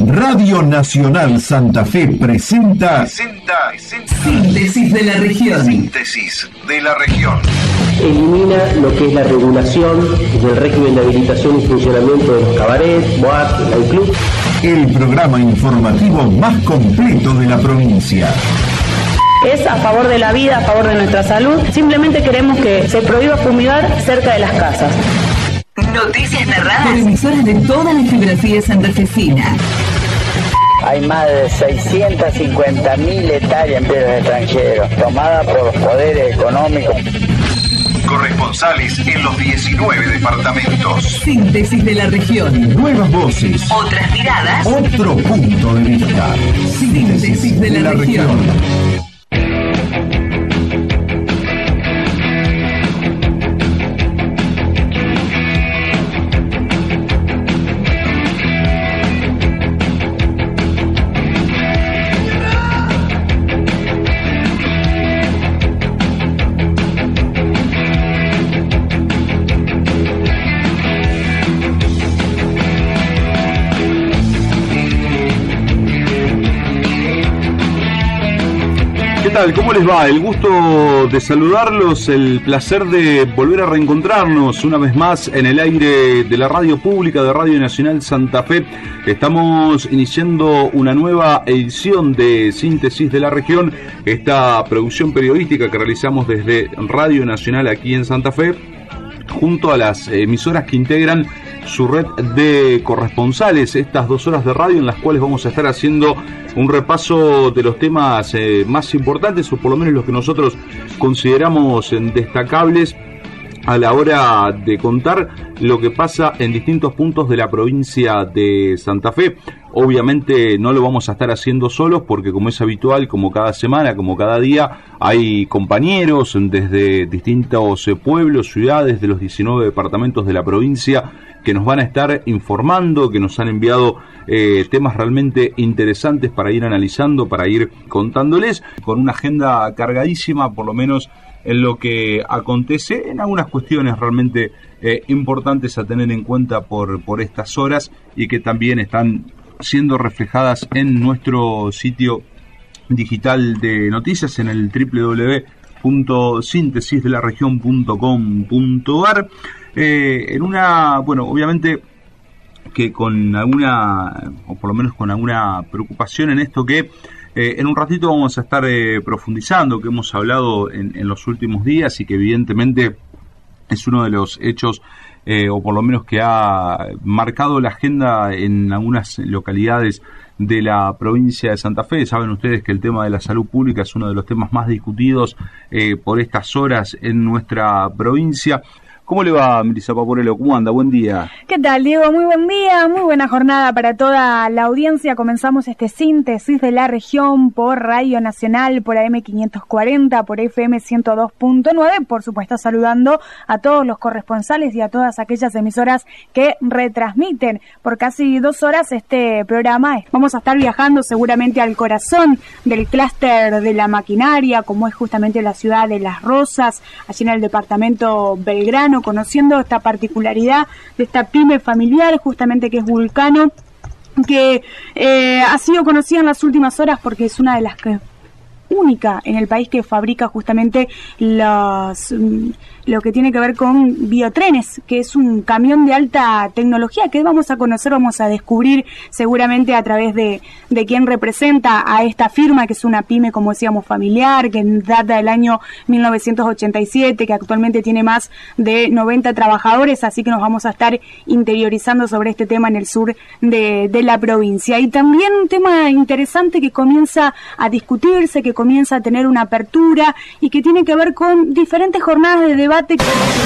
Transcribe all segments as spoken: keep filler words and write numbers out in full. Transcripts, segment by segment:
Radio Nacional Santa Fe presenta, presenta, presenta Síntesis de la Región. Síntesis de la Región. Elimina lo que es la regulación del régimen de habilitación y funcionamiento de los cabarets, boates, nightclubs. El programa informativo más completo de la provincia. Es a favor de la vida, a favor de nuestra salud. Simplemente queremos que se prohíba fumigar cerca de las casas. Noticias narradas por emisoras de toda la geografía santafesina. Hay más de seiscientas cincuenta mil hectáreas en tierras extranjeros, tomadas por los poderes económicos. Corresponsales en los diecinueve departamentos. Síntesis de la región. Nuevas voces. Otras miradas. Otro punto de vista. Síntesis, Síntesis de, de la, la región. región. ¿Qué tal? ¿Cómo les va? El gusto de saludarlos, el placer de volver a reencontrarnos una vez más en el aire de la radio pública de Radio Nacional Santa Fe. Estamos iniciando una nueva edición de Síntesis de la Región, esta producción periodística que realizamos desde Radio Nacional aquí en Santa Fe, junto a las emisoras que integran su red de corresponsales, estas dos horas de radio en las cuales vamos a estar haciendo un repaso de los temas eh, más importantes, o por lo menos los que nosotros consideramos eh, destacables a la hora de contar lo que pasa en distintos puntos de la provincia de Santa Fe. Obviamente no lo vamos a estar haciendo solos porque, como es habitual, como cada semana, como cada día, hay compañeros desde distintos pueblos, ciudades de los diecinueve departamentos de la provincia que nos van a estar informando, que nos han enviado eh, temas realmente interesantes para ir analizando, para ir contándoles, con una agenda cargadísima, por lo menos en lo que acontece, en algunas cuestiones realmente eh, importantes a tener en cuenta por, por estas horas y que también están siendo reflejadas en nuestro sitio digital de noticias en el doble u doble u doble u punto síntesis de la región punto com punto a r. Eh, en una, bueno, obviamente que con alguna, o por lo menos con alguna preocupación en esto que eh, en un ratito vamos a estar eh, profundizando, que hemos hablado en, en los últimos días y que evidentemente es uno de los hechos, eh, o por lo menos que ha marcado la agenda en algunas localidades de la provincia de Santa Fe. Saben ustedes que el tema de la salud pública es uno de los temas más discutidos eh, por estas horas en nuestra provincia. ¿Cómo le va, Melissa Paporello? ¿Cómo anda? Buen día. ¿Qué tal, Diego? Muy buen día, muy buena jornada para toda la audiencia. Comenzamos este Síntesis de la Región por Radio Nacional, por A M quinientos cuarenta, por F M ciento dos punto nueve, por supuesto saludando a todos los corresponsales y a todas aquellas emisoras que retransmiten por casi dos horas este programa. Vamos a estar viajando seguramente al corazón del clúster de la maquinaria, como es justamente la ciudad de Las Rosas, allí en el departamento Belgrano, conociendo esta particularidad de esta pyme familiar, justamente que es Vulcano, que eh, ha sido conocida en las últimas horas porque es una de las que única en el país que fabrica justamente los, lo que tiene que ver con biotrenes, que es un camión de alta tecnología que vamos a conocer, vamos a descubrir seguramente a través de, de quien representa a esta firma, que es una pyme, como decíamos, familiar, que data del año mil novecientos ochenta y siete, que actualmente tiene más de noventa trabajadores, así que nos vamos a estar interiorizando sobre este tema en el sur de, de la provincia. Y también un tema interesante que comienza a discutirse, que comienza a tener una apertura y que tiene que ver con diferentes jornadas de debate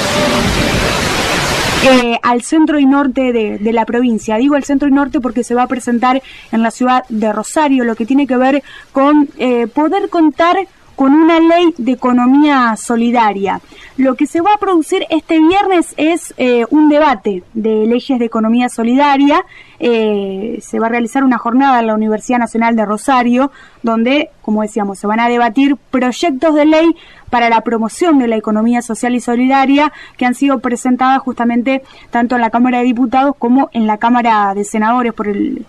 eh, al centro y norte de, de la provincia. Digo al centro y norte porque se va a presentar en la ciudad de Rosario, lo que tiene que ver con eh, poder contar con una ley de economía solidaria. Lo que se va a producir este viernes es eh, un debate de leyes de economía solidaria. Eh, se va a realizar una jornada en la Universidad Nacional de Rosario, donde, como decíamos, se van a debatir proyectos de ley para la promoción de la economía social y solidaria que han sido presentadas justamente tanto en la Cámara de Diputados como en la Cámara de Senadores por el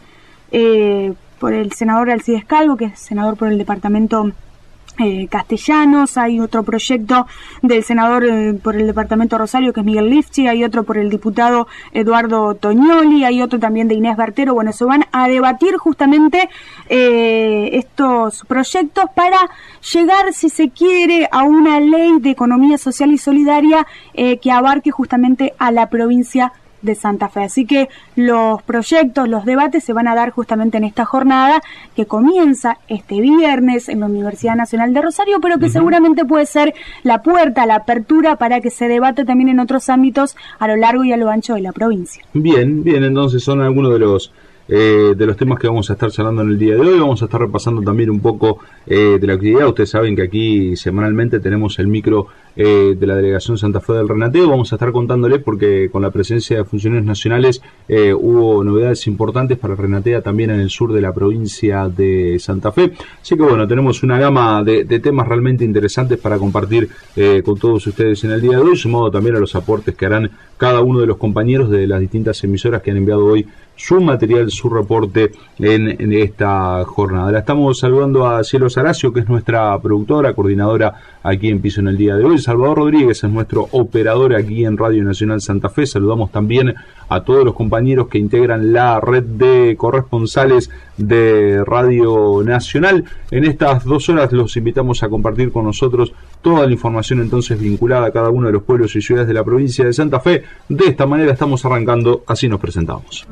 eh, por el senador Alcides Calvo, que es senador por el departamento Eh, Castellanos. Hay otro proyecto del senador eh, por el departamento Rosario, que es Miguel Lifchi. Hay otro por el diputado Eduardo Toñoli. Hay otro también de Inés Bartero. Bueno, se van a debatir justamente eh, estos proyectos para llegar, si se quiere, a una ley de economía social y solidaria eh, que abarque justamente a la provincia de Santa Fe. Así que los proyectos, los debates se van a dar justamente en esta jornada que comienza este viernes en la Universidad Nacional de Rosario, pero que uh-huh. seguramente puede ser la puerta, la apertura para que se debate también en otros ámbitos a lo largo y a lo ancho de la provincia. Bien, bien, entonces son algunos de los Eh, de los temas que vamos a estar charlando en el día de hoy. Vamos a estar repasando también un poco eh, de la actividad. Ustedes saben que aquí semanalmente tenemos el micro eh, de la Delegación Santa Fe del Renateo. Vamos a estar contándole porque con la presencia de funcionarios nacionales eh, hubo novedades importantes para Renatea también en el sur de la provincia de Santa Fe. Así que bueno, tenemos una gama de, de temas realmente interesantes para compartir eh, con todos ustedes en el día de hoy, sumado también a los aportes que harán cada uno de los compañeros de las distintas emisoras que han enviado hoy su material, su reporte en, en esta jornada. La estamos saludando a Cielo Saracio, que es nuestra productora, coordinadora aquí en Piso en el día de hoy. Salvador Rodríguez es nuestro operador aquí en Radio Nacional Santa Fe. Saludamos también a todos los compañeros que integran la red de corresponsales de Radio Nacional. En estas dos horas los invitamos a compartir con nosotros toda la información entonces vinculada a cada uno de los pueblos y ciudades de la provincia de Santa Fe. De esta manera estamos arrancando, así nos presentamos.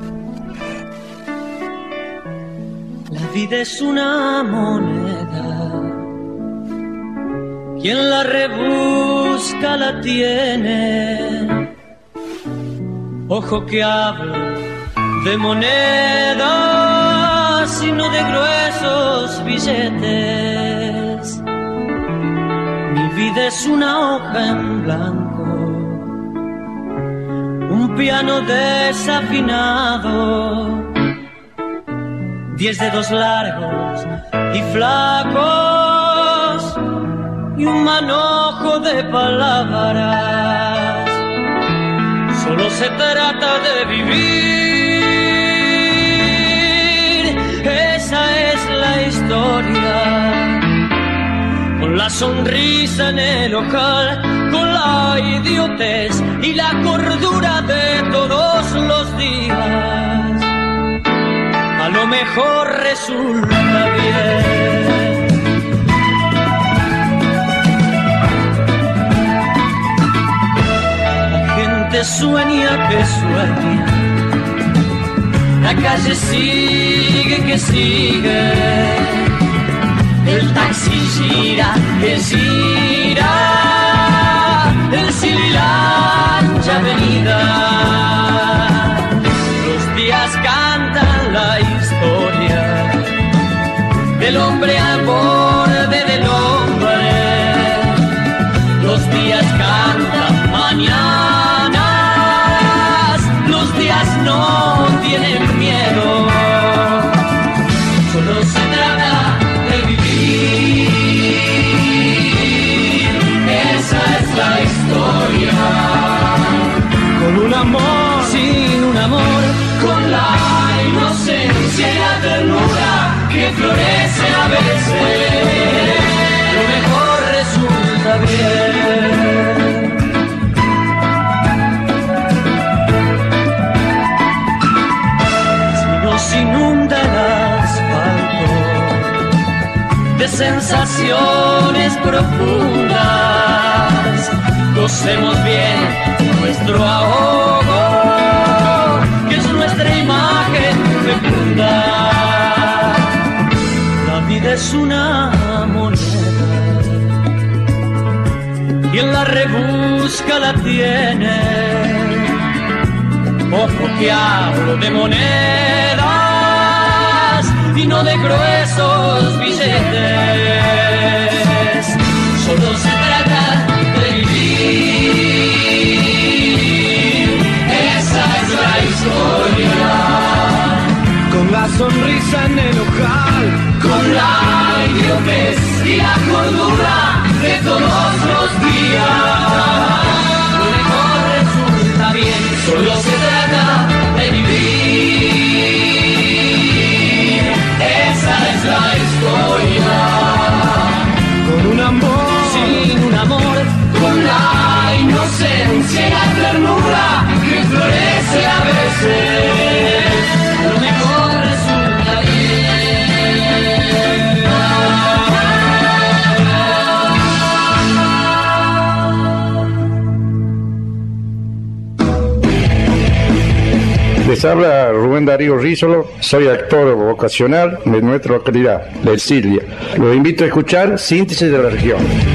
La vida es una moneda, quien la rebusca la tiene. Ojo que hablo de monedas y no de gruesos billetes. Mi vida es una hoja en blanco, un piano desafinado, diez dedos largos y flacos y un manojo de palabras. Solo se trata de vivir, esa es la historia. Con la sonrisa en el ojal, con la idiotez y la cordura de todos los días, a lo mejor resulta bien. La gente sueña que sueña, la calle sigue que sigue, el taxi gira que gira, el cielo y la ancha avenida. Los días cantan la historia del hombre al borde del hombre. Los días cantan mañanas, los días no tienen miedo. Solo se trata de vivir, esa es la historia. Con un amor, sin un amor, con la inocencia y la ternura que florece a veces, lo mejor resulta bien. Si nos inunda el asfalto de sensaciones profundas, gocemos bien nuestro ahogo, que es nuestra imagen fecunda. La vida es una moneda, quien la rebusca la tiene. Ojo que hablo de monedas y no de gruesos billetes. Solo se trata de vivir, esa es la historia. Con la sonrisa en el ojal, con la idiotez y la cordura de todos los días, lo mejor resulta bien. Solo se trata de vivir, Les habla Rubén Darío Rízolo, soy actor vocacional de nuestra localidad, de Ercilia. Los invito a escuchar Síntesis de la Región.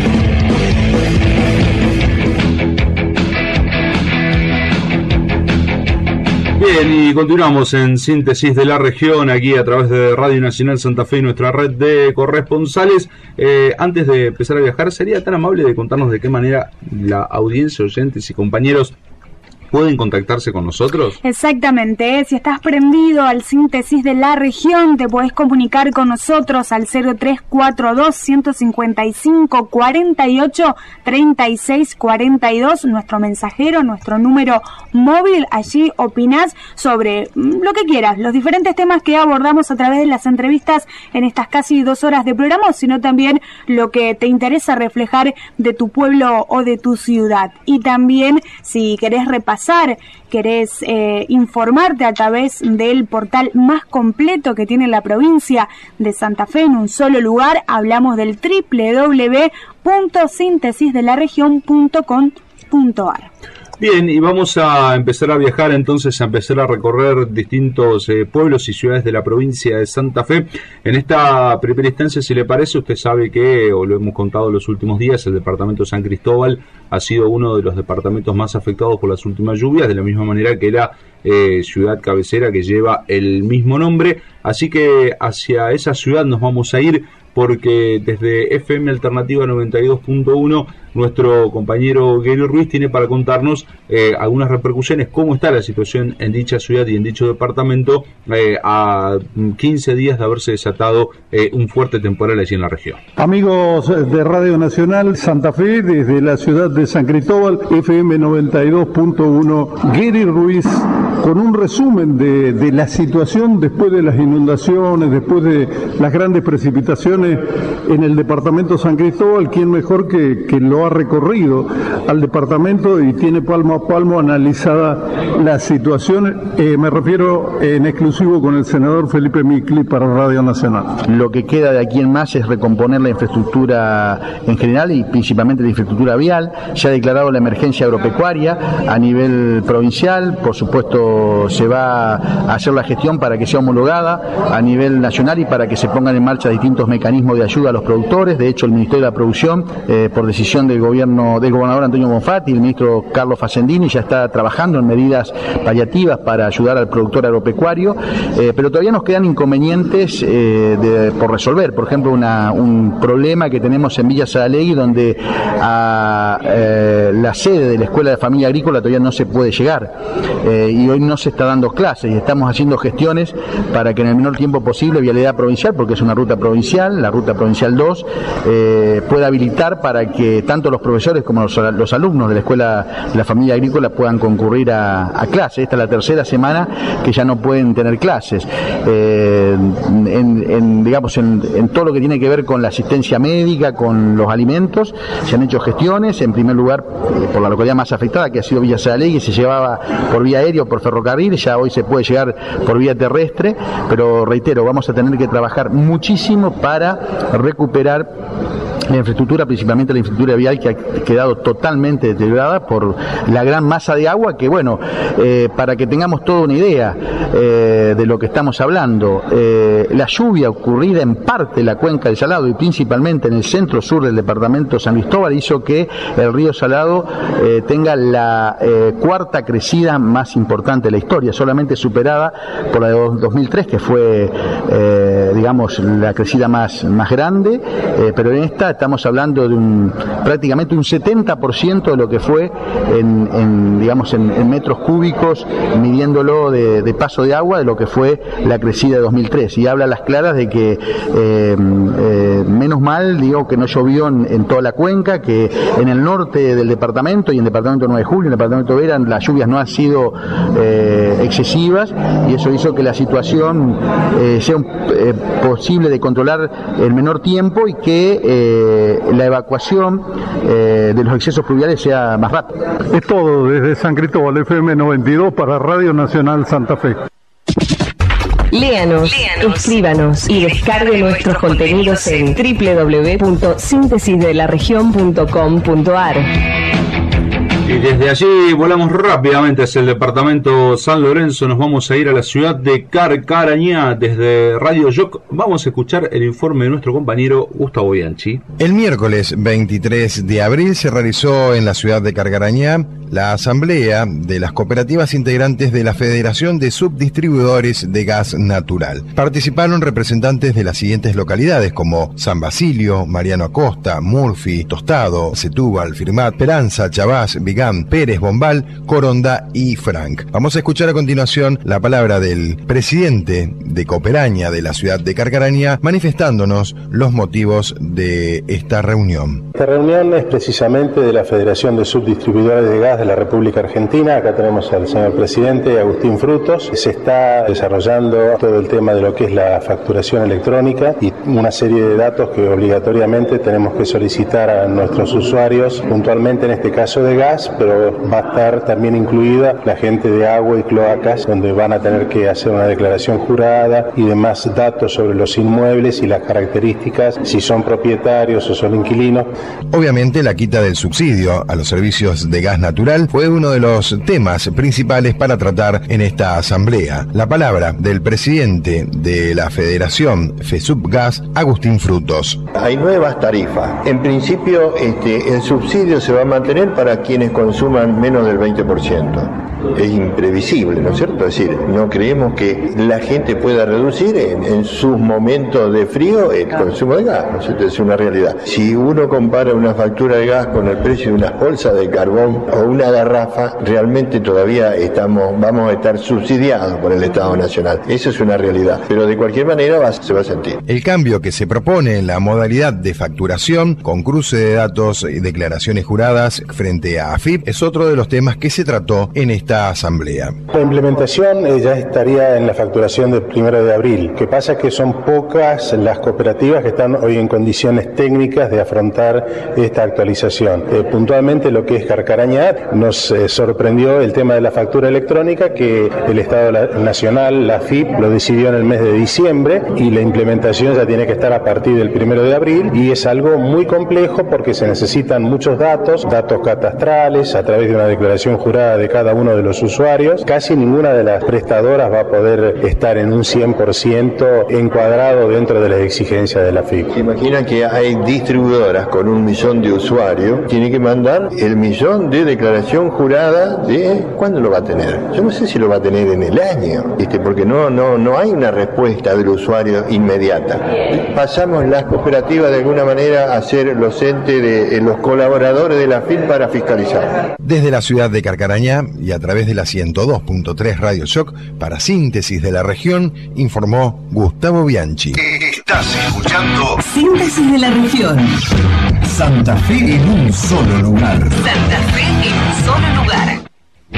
Bien, y continuamos en Síntesis de la Región, aquí a través de Radio Nacional Santa Fe y nuestra red de corresponsales. Eh, antes de empezar a viajar, ¿sería tan amable de contarnos de qué manera la audiencia, oyentes y compañeros pueden contactarse con nosotros? Exactamente, ¿eh? Si estás prendido al Síntesis de la Región, te podés comunicar con nosotros al cero tres cuatro dos, uno cinco cinco, cuatro ocho, tres seis cuatro dos, nuestro mensajero, nuestro número móvil. Allí opinás sobre lo que quieras, los diferentes temas que abordamos a través de las entrevistas en estas casi dos horas de programa, sino también lo que te interesa reflejar de tu pueblo o de tu ciudad. Y también, si querés repasar, querés eh, informarte a través del portal más completo que tiene la provincia de Santa Fe en un solo lugar, hablamos del doble u doble u doble u punto síntesis de la región punto com punto a r. Bien, y vamos a empezar a viajar entonces, a empezar a recorrer distintos eh, pueblos y ciudades de la provincia de Santa Fe. En esta primera instancia, si le parece, usted sabe que, o lo hemos contado en los últimos días, el departamento de San Cristóbal ha sido uno de los departamentos más afectados por las últimas lluvias, de la misma manera que la eh, ciudad cabecera que lleva el mismo nombre. Así que hacia esa ciudad nos vamos a ir, porque desde F M Alternativa noventa y dos punto uno nuestro compañero Gary Ruiz tiene para contarnos eh, algunas repercusiones, cómo está la situación en dicha ciudad y en dicho departamento eh, a quince días de haberse desatado eh, un fuerte temporal allí en la región. Amigos de Radio Nacional Santa Fe, desde la ciudad de San Cristóbal, F M noventa y dos punto uno, Gary Ruiz, con un resumen de, de la situación después de las inundaciones, después de las grandes precipitaciones en el departamento San Cristóbal. ¿Quién mejor que, que lo ha recorrido al departamento y tiene palmo a palmo analizada la situación? Eh, me refiero en exclusivo con el senador Felipe Micli para Radio Nacional. Lo que queda de aquí en más es recomponer la infraestructura en general y principalmente la infraestructura vial. Se ha declarado la emergencia agropecuaria a nivel provincial, por supuesto se va a hacer la gestión para que sea homologada a nivel nacional y para que se pongan en marcha distintos mecanismos de ayuda a los productores. De hecho, el Ministerio de la Producción, eh, por decisión del gobierno del gobernador Antonio Bonfatti, el ministro Carlos Facendini, ya está trabajando en medidas paliativas para ayudar al productor agropecuario, eh, pero todavía nos quedan inconvenientes eh, de, por resolver. Por ejemplo, una, un problema que tenemos en Villa Saralegui, donde a eh, la sede de la Escuela de Familia Agrícola todavía no se puede llegar, eh, y hoy no se está dando clases, y estamos haciendo gestiones para que en el menor tiempo posible Vialidad Provincial, porque es una ruta provincial, la ruta provincial dos, eh, pueda habilitar para que tanto los profesores como los, los alumnos de la Escuela de la Familia Agrícola puedan concurrir a, a clases. Esta es la tercera semana que ya no pueden tener clases. Eh, en, en, digamos, en, en todo lo que tiene que ver con la asistencia médica, con los alimentos, se han hecho gestiones. En primer lugar, eh, por la localidad más afectada, que ha sido Villa Saralegui, se llevaba por vía aérea o por ferrocarril, ya hoy se puede llegar por vía terrestre, pero reitero, vamos a tener que trabajar muchísimo para recuperar la infraestructura, principalmente la infraestructura vial, que ha quedado totalmente deteriorada por la gran masa de agua que, bueno, eh, para que tengamos toda una idea eh, de lo que estamos hablando, eh, la lluvia ocurrida en parte en la cuenca del Salado y principalmente en el centro sur del departamento San Cristóbal hizo que el río Salado eh, tenga la eh, cuarta crecida más importante de la historia, solamente superada por la de dos mil tres, que fue, eh, digamos, la crecida más, más grande, eh, pero en esta estamos hablando de un prácticamente un setenta por ciento de lo que fue en, en digamos en, en metros cúbicos, midiéndolo de, de paso de agua, de lo que fue la crecida de dos mil tres, y habla a las claras de que eh, eh, menos mal, digo, que no llovió en, en toda la cuenca, que en el norte del departamento y en el departamento nueve de julio, en el departamento de Vera, las lluvias no han sido eh, excesivas, y eso hizo que la situación eh, sea un, eh, posible de controlar en menor tiempo y que eh, la evacuación eh, de los excesos pluviales sea más rápida. Es todo desde San Cristóbal, F M noventa y dos para Radio Nacional Santa Fe. Léanos, Léanos, escríbanos y descargue nuestros contenidos en doble u doble u doble u punto síntesis de la región punto com punto a r. Y desde allí volamos rápidamente hacia el departamento San Lorenzo. Nos vamos a ir a la ciudad de Carcarañá. Desde Radio Yoc vamos a escuchar el informe de nuestro compañero Gustavo Bianchi. El miércoles veintitrés de abril se realizó en la ciudad de Carcarañá la asamblea de las cooperativas integrantes de la Federación de Subdistribuidores de Gas Natural. Participaron representantes de las siguientes localidades como San Basilio, Mariano Acosta, Murphy, Tostado, Setúbal, Firmat, Esperanza, Chavás, Vigán, Pérez, Bombal, Coronda y Frank. Vamos a escuchar a continuación la palabra del presidente de Cooperaña de la ciudad de Carcarañá, manifestándonos los motivos de esta reunión. Esta reunión es precisamente de la Federación de Subdistribuidores de Gas de la República Argentina. Acá tenemos al señor presidente, Agustín Frutos. Se está desarrollando todo el tema de lo que es la facturación electrónica y una serie de datos que obligatoriamente tenemos que solicitar a nuestros usuarios, puntualmente en este caso de gas, pero va a estar también incluida la gente de agua y cloacas, donde van a tener que hacer una declaración jurada y demás datos sobre los inmuebles y las características, si son propietarios o son inquilinos. Obviamente la quita del subsidio a los servicios de gas natural fue uno de los temas principales para tratar en esta asamblea. La palabra del presidente de la Federación FESUBGAS, Agustín Frutos. Hay nuevas tarifas. En principio, este, el subsidio se va a mantener para quienes consuman menos del veinte por ciento. Es imprevisible, ¿no es cierto? Es decir, no creemos que la gente pueda reducir en, en sus momentos de frío el consumo de gas, ¿no es cierto? Es una realidad. Si uno compara una factura de gas con el precio de unas bolsas de carbón o una garrafa, realmente todavía estamos, vamos a estar subsidiados por el Estado Nacional. Eso es una realidad. Pero de cualquier manera va, se va a sentir. El cambio que se propone en la modalidad de facturación, con cruce de datos y declaraciones juradas frente a AFIP, es otro de los temas que se trató en esta asamblea. La implementación eh, ya estaría en la facturación del primero de abril. Lo que pasa es que son pocas las cooperativas que están hoy en condiciones técnicas de afrontar esta actualización. Eh, puntualmente lo que es Carcarañá, nos eh, sorprendió el tema de la factura electrónica, que el Estado Nacional, la AFIP, lo decidió en el mes de diciembre y la implementación ya tiene que estar a partir del primero de abril, y es algo muy complejo porque se necesitan muchos datos, datos catastrales a través de una declaración jurada de cada uno de los usuarios. Casi ninguna de las prestadoras va a poder estar en un cien por ciento encuadrado dentro de las exigencias de la AFIP. Se imagina que hay distribuidoras con un millón de usuarios, tiene que mandar el millón de declaración jurada de ¿cuándo lo va a tener? Yo no sé si lo va a tener en el año, ¿viste? Porque no, no, no hay una respuesta del usuario inmediata. Pasamos las cooperativas de alguna manera a ser los entes de eh, los colaboradores de la AFIP para fiscalizar. Desde la ciudad de Carcarañá y a través de la ciento dos punto tres Radio Shock, para Síntesis de la Región, informó Gustavo Bianchi. Estás escuchando Síntesis de la Región. Santa Fe en un solo lugar. Santa Fe en un solo lugar.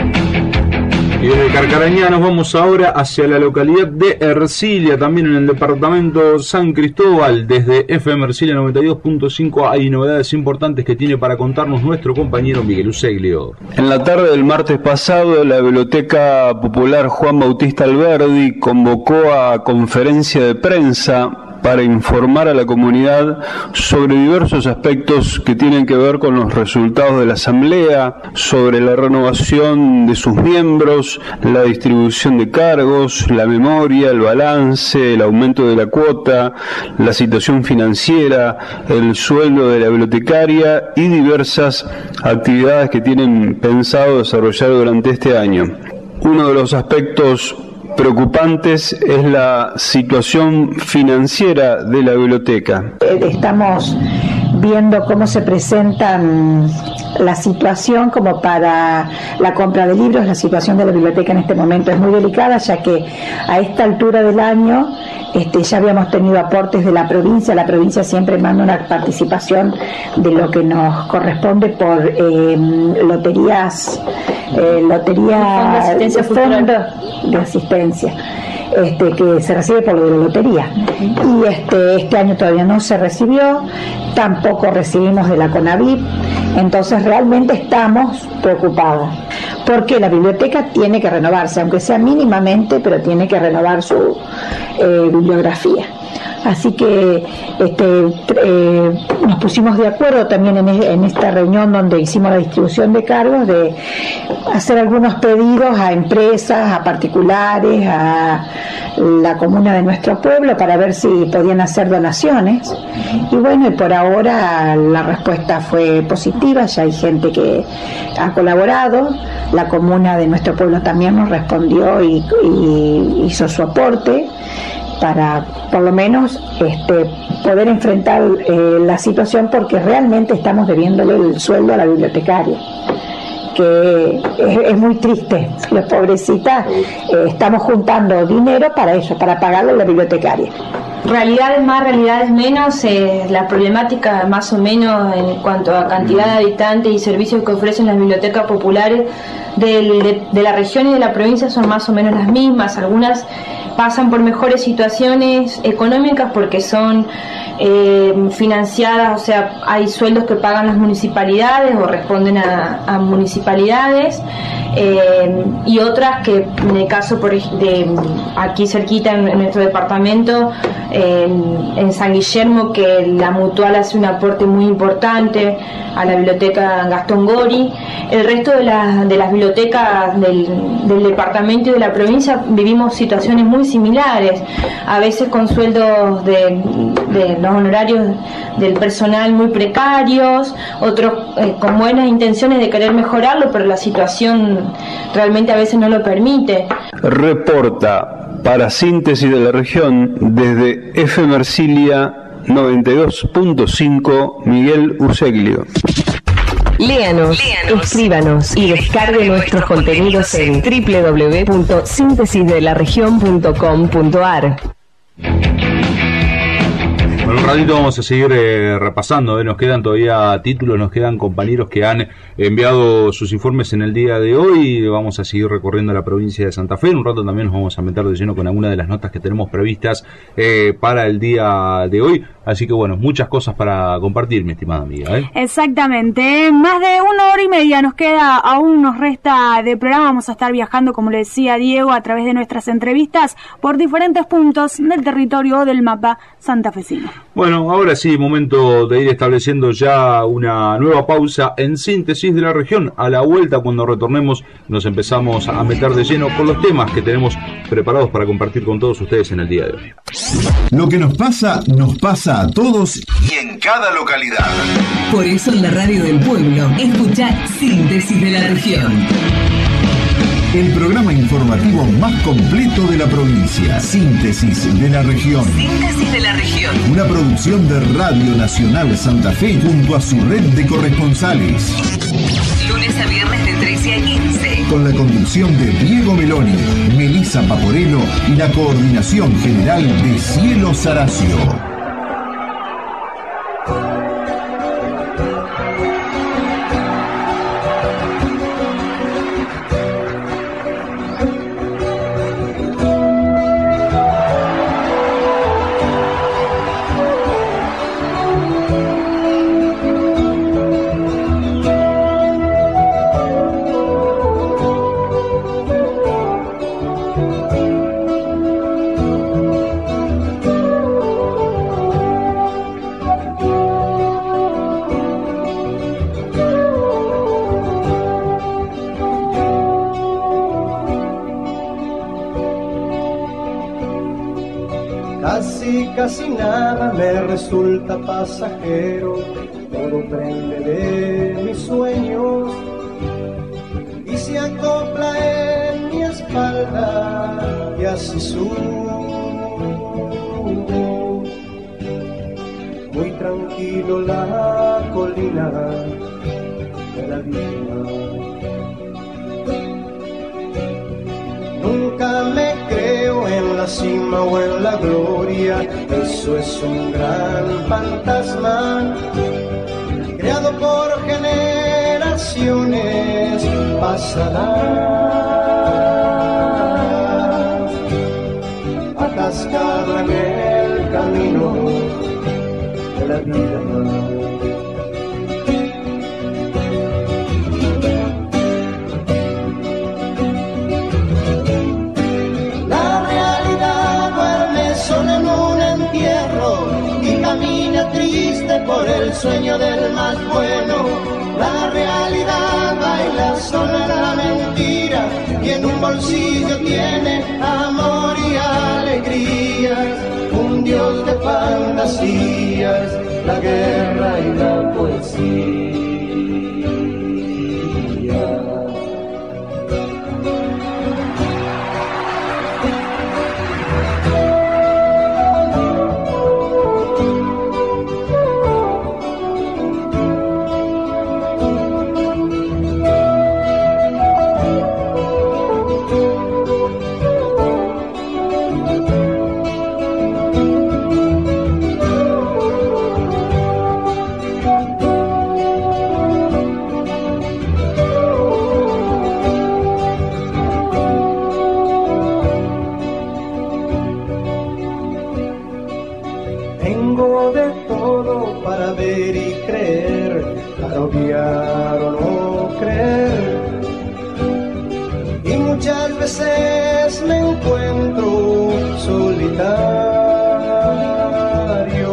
Y desde Carcarañá nos vamos ahora hacia la localidad de Ercilia, también en el departamento San Cristóbal. Desde F M Ercilia noventa y dos punto cinco hay novedades importantes que tiene para contarnos nuestro compañero Miguel Useglio. En la tarde del martes pasado, la Biblioteca Popular Juan Bautista Alberdi convocó a conferencia de prensa para informar a la comunidad sobre diversos aspectos que tienen que ver con los resultados de la asamblea, sobre la renovación de sus miembros, la distribución de cargos, la memoria, el balance, el aumento de la cuota, la situación financiera, el sueldo de la bibliotecaria y diversas actividades que tienen pensado desarrollar durante este año. Uno de los aspectos preocupantes es la situación financiera de la biblioteca. Estamos viendo cómo se presentan la situación como para la compra de libros. La situación de la biblioteca en este momento es muy delicada, ya que a esta altura del año este, ya habíamos tenido aportes de la provincia. La provincia siempre manda una participación de lo que nos corresponde por eh, loterías, eh, lotería, fondo de asistencia, fondo de asistencia. Este, que se recibe por lo de la lotería, y este, este año todavía no se recibió, tampoco recibimos de la CONAVIP. Entonces realmente estamos preocupados porque la biblioteca tiene que renovarse, aunque sea mínimamente, pero tiene que renovar su eh, bibliografía. Así que este, eh, nos pusimos de acuerdo también en, en esta reunión donde hicimos la distribución de cargos de hacer algunos pedidos a empresas, a particulares, a la comuna de nuestro pueblo para ver si podían hacer donaciones. Y bueno, y por ahora la respuesta fue positiva, ya hay gente que ha colaborado, la comuna de nuestro pueblo también nos respondió y, y hizo su aporte para por lo menos este, poder enfrentar eh, la situación, porque realmente estamos debiéndole el sueldo a la bibliotecaria, que es, es muy triste. Los pobrecitas eh, estamos juntando dinero para eso, para pagarle a la bibliotecaria. Realidades más, realidades menos, eh, la problemática más o menos en cuanto a cantidad de habitantes y servicios que ofrecen las bibliotecas populares del, de, de la región y de la provincia son más o menos las mismas. Algunas pasan por mejores situaciones económicas porque son eh, financiadas, o sea, hay sueldos que pagan las municipalidades o responden a, a municipalidades, eh, y otras que en el caso por, de aquí cerquita en, en nuestro departamento, en, en San Guillermo, que la Mutual hace un aporte muy importante a la biblioteca Gastón Gori. El resto de, la, de las bibliotecas del, del departamento y de la provincia vivimos situaciones muy similares, a veces con sueldos de, de los honorarios del personal muy precarios, otros eh, con buenas intenciones de querer mejorarlo, pero la situación realmente a veces no lo permite. Reporta para Síntesis de la Región desde F. Mercilia noventa y dos punto cinco Miguel Useglio. Léanos, Léanos, escríbanos y descargue nuestros contenidos en doble u doble u doble u punto síntesis de la región punto com punto a r. Bueno, un ratito vamos a seguir eh, repasando, ¿eh? Nos quedan todavía títulos, nos quedan compañeros que han enviado sus informes en el día de hoy. Vamos a seguir recorriendo la provincia de Santa Fe. En un rato también nos vamos a meter de lleno con alguna de las notas que tenemos previstas eh, para el día de hoy. Así que bueno, muchas cosas para compartir, mi estimada amiga, ¿eh? Exactamente, más de una hora y media nos queda, aún nos resta de programa. Vamos a estar viajando, como le decía Diego, a través de nuestras entrevistas por diferentes puntos del territorio del mapa santafesino. Bueno, ahora sí, momento de ir estableciendo ya una nueva pausa en Síntesis de la Región. A la vuelta, cuando retornemos, nos empezamos a meter de lleno con los temas que tenemos preparados para compartir con todos ustedes en el día de hoy. Lo que nos pasa, nos pasa a todos y en cada localidad. Por eso en la radio del pueblo, escucha Síntesis de la Región. El programa informativo más completo de la provincia. Síntesis de la Región. Síntesis de la Región. Una producción de Radio Nacional Santa Fe junto a su red de corresponsales. Lunes a viernes de trece a quince. Con la conducción de Diego Meloni, Melissa Paporello y la coordinación general de Cielo Saracio. Casi nada me resulta pasajero, todo prende de mis sueños y se acopla en mi espalda y así subo. Muy tranquilo la colina de la vida. Nunca me creo en la cima o en la gloria, eso es un gran fantasma creado por generaciones pasadas, atascado en el camino de la vida. sueño del más bueno. La realidad baila sola la mentira y en un bolsillo tiene amor y alegría. Un dios de fantasías, la guerra y la poesía. Odiar o no creer, y muchas veces me encuentro solitario,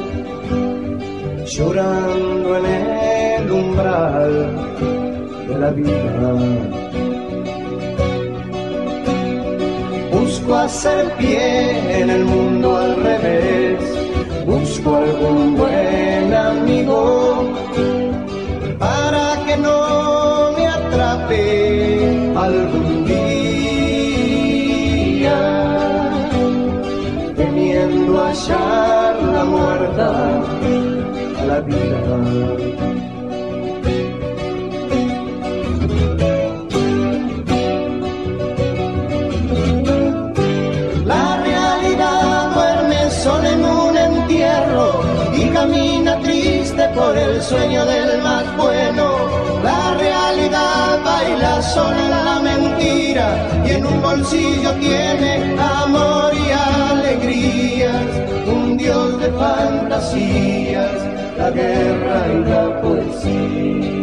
llorando en el umbral de la vida. Busco hacer pie en el mundo al revés, busco algún buen amigo para que no me atrape algún día, temiendo hallar la muerta a la vida. La realidad duerme sola en un entierro y camina triste por el sueño del más bueno. La realidad baila sola la mentira y en un bolsillo tiene amor y alegrías. Un dios de fantasías, la guerra y la poesía.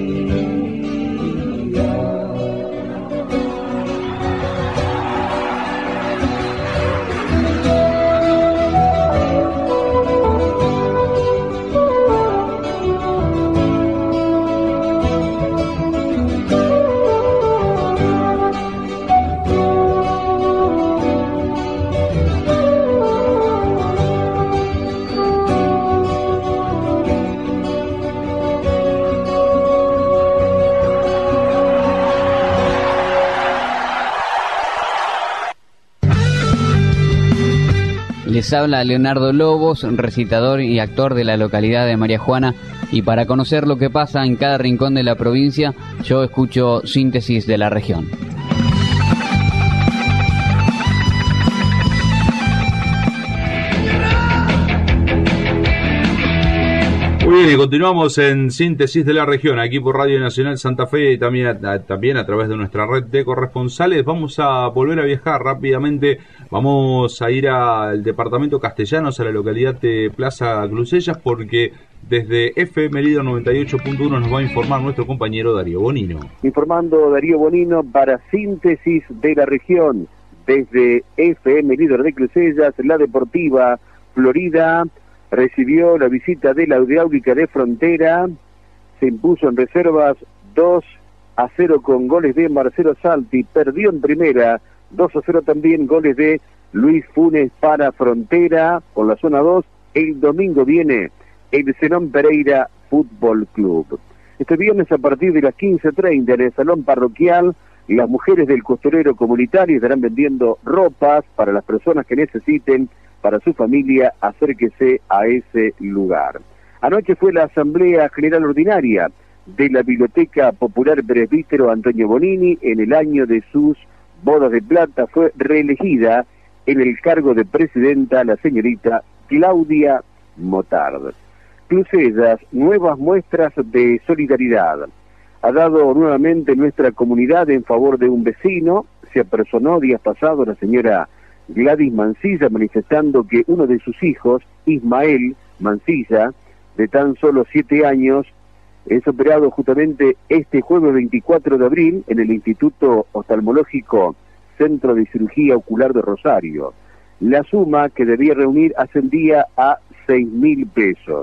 Les habla Leonardo Lobos, recitador y actor de la localidad de María Juana, y para conocer lo que pasa en cada rincón de la provincia, yo escucho Síntesis de la Región. Muy bien, y continuamos en Síntesis de la Región, aquí por Radio Nacional Santa Fe y también a, también a través de nuestra red de corresponsales. Vamos a volver a viajar rápidamente, vamos a ir al departamento Castellanos, a la localidad de Plaza Crucellas, porque desde F M Líder noventa y ocho punto uno nos va a informar nuestro compañero Darío Bonino. Informando Darío Bonino para Síntesis de la Región, desde F M Líder de Crucellas, la Deportiva Florida recibió la visita de la Audiáulica de Frontera, se impuso en reservas dos a cero con goles de Marcelo Salti, perdió en primera dos a cero también, goles de Luis Funes para Frontera por la zona dos. El domingo viene el Zenón Pereira Fútbol Club. Este viernes a partir de las quince treinta en el Salón Parroquial, las mujeres del costurero comunitario estarán vendiendo ropas para las personas que necesiten para su familia. Acérquese a ese lugar. Anoche fue la Asamblea General Ordinaria de la Biblioteca Popular Presbítero Antonio Bonini. En el año de sus bodas de plata fue reelegida en el cargo de presidenta la señorita Claudia Motard. Crucellas, nuevas muestras de solidaridad. Ha dado nuevamente nuestra comunidad en favor de un vecino. Se apersonó días pasados la señora Gladys Mancilla, manifestando que uno de sus hijos, Ismael Mancilla, de tan solo siete años, es operado justamente este jueves veinticuatro de abril en el Instituto Oftalmológico Centro de Cirugía Ocular de Rosario. La suma que debía reunir ascendía a seis mil pesos.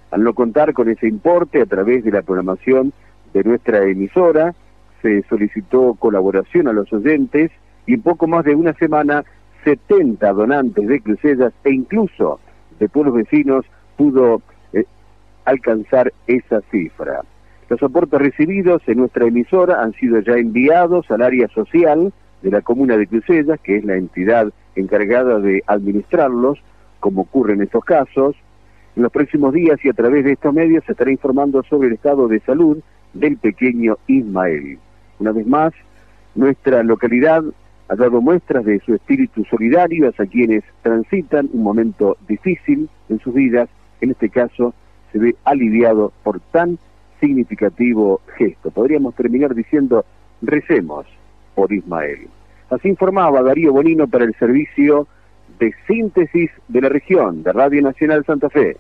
Al no contar con ese importe, a través de la programación de nuestra emisora, se solicitó colaboración a los oyentes y en poco más de una semana, setenta donantes de Crucellas e incluso de pueblos vecinos pudo eh, alcanzar esa cifra. Los aportes recibidos en nuestra emisora han sido ya enviados al área social de la comuna de Crucellas, que es la entidad encargada de administrarlos, como ocurre en estos casos. En los próximos días y a través de estos medios se estará informando sobre el estado de salud del pequeño Ismael. Una vez más, nuestra localidad ha dado muestras de su espíritu solidario hacia quienes transitan un momento difícil en sus vidas. En este caso, se ve aliviado por tan significativo gesto. Podríamos terminar diciendo, recemos por Ismael. Así informaba Darío Bonino para el servicio de síntesis de la región de Radio Nacional Santa Fe.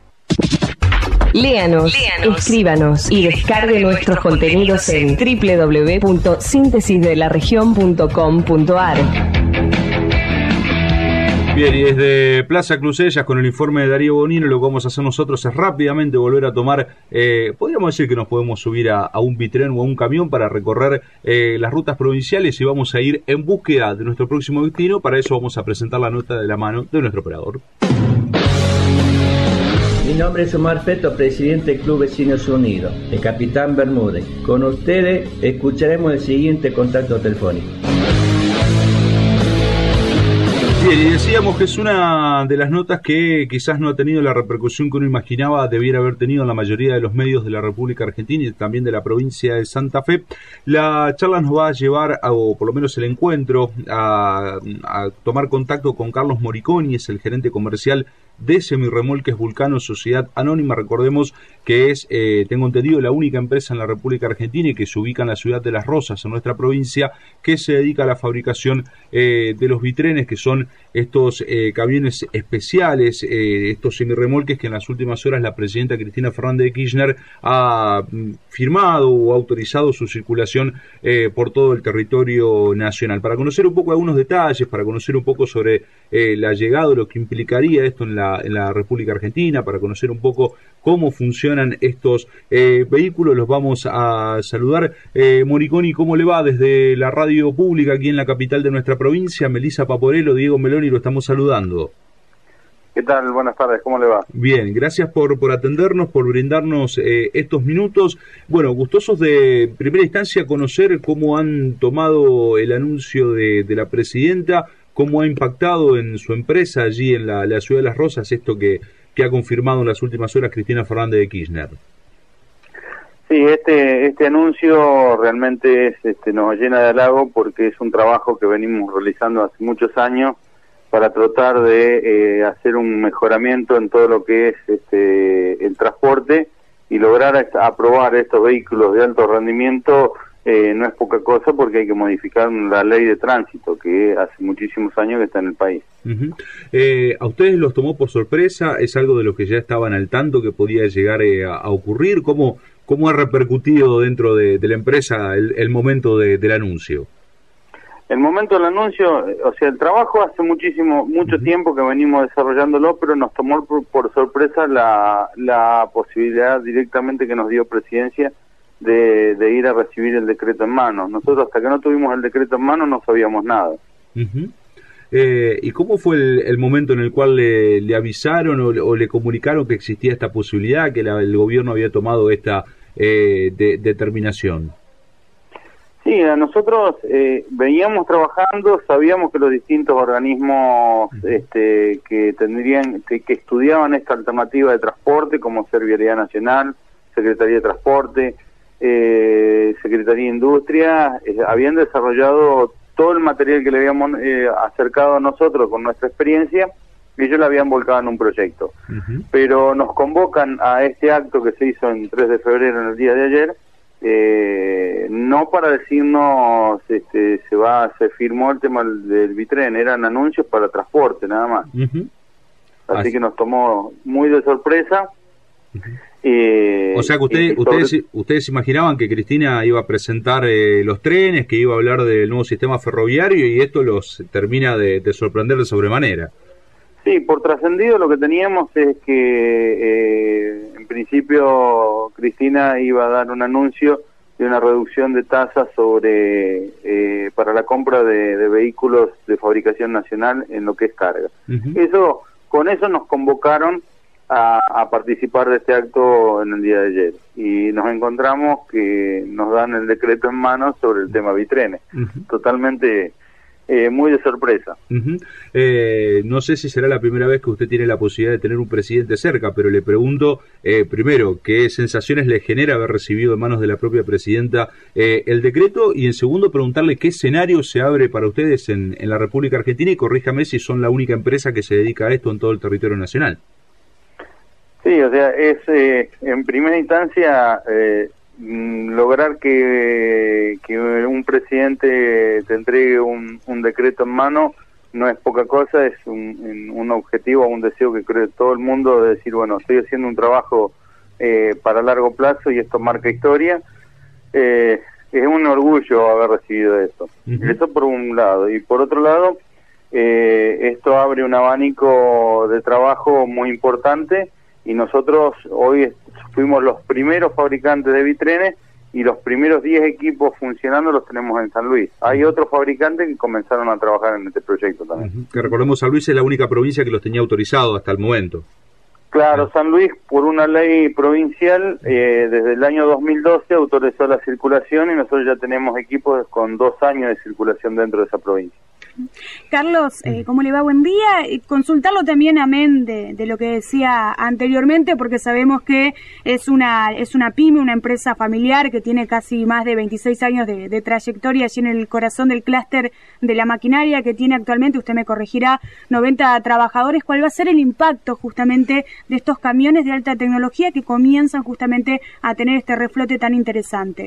Léanos, Léanos, escríbanos y descargue nuestros contenidos en doble u doble u doble u punto síntesis de la región punto com punto a r. Bien, y desde Plaza Crucellas, con el informe de Darío Bonino, lo que vamos a hacer nosotros es rápidamente volver a tomar, eh, podríamos decir que nos podemos subir a, a un bitren o a un camión para recorrer eh, las rutas provinciales y vamos a ir en búsqueda de nuestro próximo destino. Para eso vamos a presentar la nota de la mano de nuestro operador. Mi nombre es Omar Feto, presidente del Club Vecinos Unidos, el Capitán Bermúdez. Con ustedes escucharemos el siguiente contacto telefónico. Bien, y decíamos que es una de las notas que quizás no ha tenido la repercusión que uno imaginaba debiera haber tenido en la mayoría de los medios de la República Argentina y también de la provincia de Santa Fe. La charla nos va a llevar, a, o por lo menos el encuentro, a, a tomar contacto con Carlos Moriconi, es el gerente comercial de Semirremolques Vulcano Sociedad Anónima. Recordemos que es, eh, tengo entendido, la única empresa en la República Argentina y que se ubica en la ciudad de Las Rosas, en nuestra provincia, que se dedica a la fabricación eh, de los bitrenes, que son estos eh, camiones especiales, eh, estos semirremolques que en las últimas horas la presidenta Cristina Fernández de Kirchner ha firmado o autorizado su circulación eh, por todo el territorio nacional. Para conocer un poco algunos detalles, para conocer un poco sobre eh, la llegada, lo que implicaría esto en la, en la República Argentina, para conocer un poco cómo funcionan estos eh, vehículos, los vamos a saludar. Eh, Moriconi, ¿cómo le va? Desde la radio pública aquí en la capital de nuestra provincia, Melissa Paporello, Diego Meloni, lo estamos saludando. ¿Qué tal? Buenas tardes, ¿cómo le va? Bien, gracias por, por atendernos, por brindarnos eh, estos minutos. Bueno, gustosos de primera instancia conocer cómo han tomado el anuncio de, de la presidenta, cómo ha impactado en su empresa allí en la, la ciudad de Las Rosas esto que, que ha confirmado en las últimas horas Cristina Fernández de Kirchner. Sí, este este anuncio realmente es, este, nos llena de halago porque es un trabajo que venimos realizando hace muchos años para tratar de eh, hacer un mejoramiento en todo lo que es este el transporte y lograr esta, aprobar estos vehículos de alto rendimiento. Eh, no es poca cosa porque hay que modificar la ley de tránsito que hace muchísimos años que está en el país. Uh-huh. Eh, ¿A ustedes los tomó por sorpresa? ¿Es algo de lo que ya estaban al tanto que podía llegar eh, a, a ocurrir? ¿Cómo, cómo ha repercutido dentro de, de la empresa el, el momento de, del anuncio? El momento del anuncio, o sea, el trabajo hace muchísimo, mucho uh-huh. tiempo que venimos desarrollándolo, pero nos tomó por, por sorpresa la, la posibilidad directamente que nos dio Presidencia De, de ir a recibir el decreto en mano. Nosotros hasta que no tuvimos el decreto en mano no sabíamos nada. Uh-huh. eh, ¿Y cómo fue el, el momento en el cual le, le avisaron o, o le comunicaron que existía esta posibilidad, que la, el gobierno había tomado esta eh, de, determinación? Sí, a nosotros eh, veníamos trabajando, sabíamos que los distintos organismos uh-huh. este, que tendrían que, que estudiaban esta alternativa de transporte, como ser Vialidad Nacional, Secretaría de Transporte, Eh, Secretaría de Industria, eh, habían desarrollado todo el material que le habíamos eh, acercado a nosotros con nuestra experiencia y ellos lo habían volcado en un proyecto. Uh-huh. Pero nos convocan a este acto que se hizo en tres de febrero, en el día de ayer, eh, no para decirnos este, se va se firmó el tema del, del bitren, eran anuncios para transporte nada más. Uh-huh. Así, Así que nos tomó muy de sorpresa. Uh-huh. Eh, o sea que usted, sobre... ustedes ustedes imaginaban que Cristina iba a presentar eh, los trenes, que iba a hablar del nuevo sistema ferroviario y esto los termina de, de sorprender de sobremanera. Sí, por trascendido lo que teníamos es que eh, en principio Cristina iba a dar un anuncio de una reducción de tasas sobre eh, para la compra de, de vehículos de fabricación nacional en lo que es carga. Uh-huh. Eso, con eso nos convocaron a, a participar de este acto en el día de ayer y nos encontramos que nos dan el decreto en manos sobre el tema Bitrenes. Uh-huh. Totalmente Eh, muy de sorpresa. Uh-huh. eh, no sé si será la primera vez que usted tiene la posibilidad de tener un presidente cerca, pero le pregunto eh, primero, ¿qué sensaciones le genera haber recibido en manos de la propia presidenta eh, el decreto? Y en segundo, preguntarle qué escenario se abre para ustedes en, en la República Argentina, y corríjame si son la única empresa que se dedica a esto en todo el territorio nacional. Sí, o sea, es eh, en primera instancia eh, lograr que, que un presidente te entregue un, un decreto en mano no es poca cosa, es un, un objetivo, un deseo que cree todo el mundo, de decir, bueno, estoy haciendo un trabajo eh, para largo plazo y esto marca historia. Eh, es un orgullo haber recibido eso. Uh-huh. Eso por un lado. Y por otro lado, eh, esto abre un abanico de trabajo muy importante, y nosotros hoy fuimos los primeros fabricantes de Bitrenes y los primeros diez equipos funcionando los tenemos en San Luis. Hay otros fabricantes que comenzaron a trabajar en este proyecto también. Uh-huh. Que recordemos, San Luis es la única provincia que los tenía autorizados hasta el momento. Claro, San Luis, por una ley provincial, eh, desde el año dos mil doce autorizó la circulación, y nosotros ya tenemos equipos con dos años de circulación dentro de esa provincia. Carlos, eh, ¿cómo le va? Buen día. Eh, consultarlo también, amén, de, de lo que decía anteriormente, porque sabemos que es una es una pyme, una empresa familiar que tiene casi más de veintiséis años de, de trayectoria allí en el corazón del clúster de la maquinaria, que tiene actualmente, usted me corregirá, noventa trabajadores. ¿Cuál va a ser el impacto justamente de estos camiones de alta tecnología que comienzan justamente a tener este reflote tan interesante?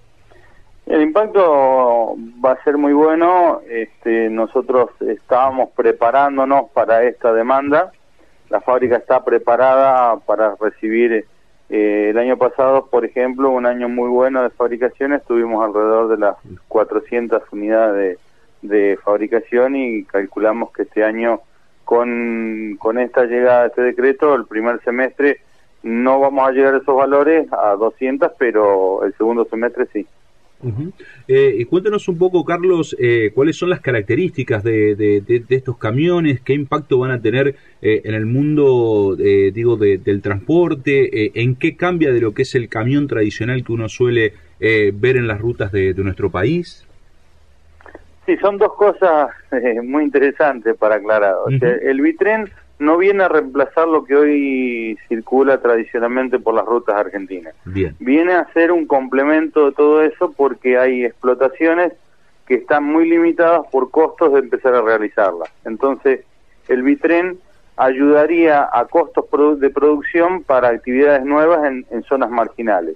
El impacto va a ser muy bueno. Este, nosotros estábamos preparándonos para esta demanda. La fábrica está preparada para recibir, eh, el año pasado, por ejemplo, un año muy bueno de fabricaciones. Tuvimos alrededor de las cuatrocientas unidades de, de fabricación, y calculamos que este año, con, con esta llegada de este decreto, el primer semestre no vamos a llegar a esos valores, a doscientas, pero el segundo semestre sí. Uh-huh. Eh, y cuéntanos un poco, Carlos, eh, cuáles son las características de, de, de, de estos camiones, qué impacto van a tener eh, en el mundo, eh, digo, de, del transporte, eh, en qué cambia de lo que es el camión tradicional que uno suele eh, ver en las rutas de, de nuestro país. Sí, son dos cosas eh, muy interesantes para aclarar. O sea, uh-huh. El Bitren no viene a reemplazar lo que hoy circula tradicionalmente por las rutas argentinas. Bien. Viene a ser un complemento de todo eso, porque hay explotaciones que están muy limitadas por costos de empezar a realizarlas. Entonces, el Bitren ayudaría a costos de producción para actividades nuevas en, en zonas marginales.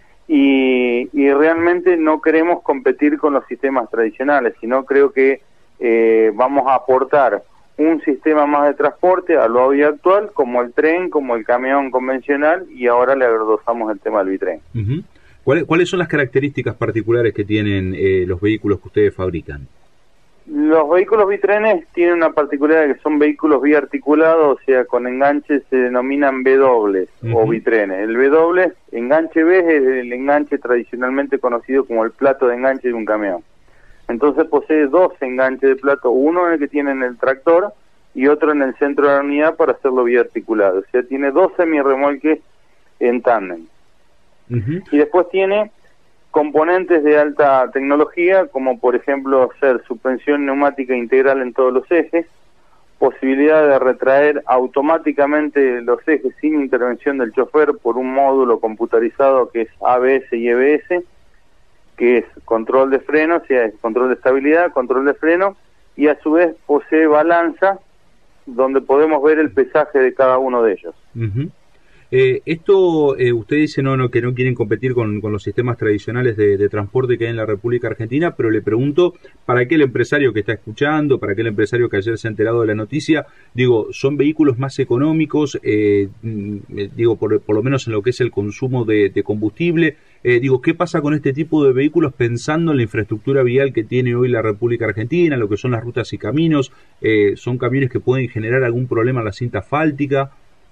Y, y realmente no queremos competir con los sistemas tradicionales, sino creo que eh, vamos a aportar un sistema más de transporte a lo hoy actual, como el tren, como el camión convencional, y ahora le agrodosamos el tema del Bitren. Uh-huh. ¿Cuáles, ¿Cuáles son las características particulares que tienen eh, los vehículos que ustedes fabrican? Los vehículos Bitrenes tienen una particularidad, que son vehículos biarticulados, o sea, con enganches se denominan B dobles, uh-huh, o Bitrenes. El B doble, enganche B, es el enganche tradicionalmente conocido como el plato de enganche de un camión. Entonces posee dos enganches de plato, uno en el que tiene en el tractor y otro en el centro de la unidad para hacerlo biarticulado. O sea, tiene dos semirremolques en tándem. Uh-huh. Y después tiene componentes de alta tecnología, como por ejemplo ser suspensión neumática integral en todos los ejes, posibilidad de retraer automáticamente los ejes sin intervención del chofer por un módulo computarizado que es A B S y E B S, que es control de freno, o sea, es control de estabilidad, control de freno, y a su vez posee balanza, donde podemos ver el pesaje de cada uno de ellos. Uh-huh. Eh, esto, eh, usted dice no, no, que no quieren competir con, con los sistemas tradicionales de, de transporte que hay en la República Argentina, pero le pregunto, para aquel empresario que está escuchando, para aquel empresario que ayer se ha enterado de la noticia, digo, ¿son vehículos más económicos, eh, digo, por, por lo menos en lo que es el consumo de, de combustible? Eh, digo, ¿qué pasa con este tipo de vehículos pensando en la infraestructura vial que tiene hoy la República Argentina, lo que son las rutas y caminos? Eh, ¿Son camiones que pueden generar algún problema en la cinta asfáltica?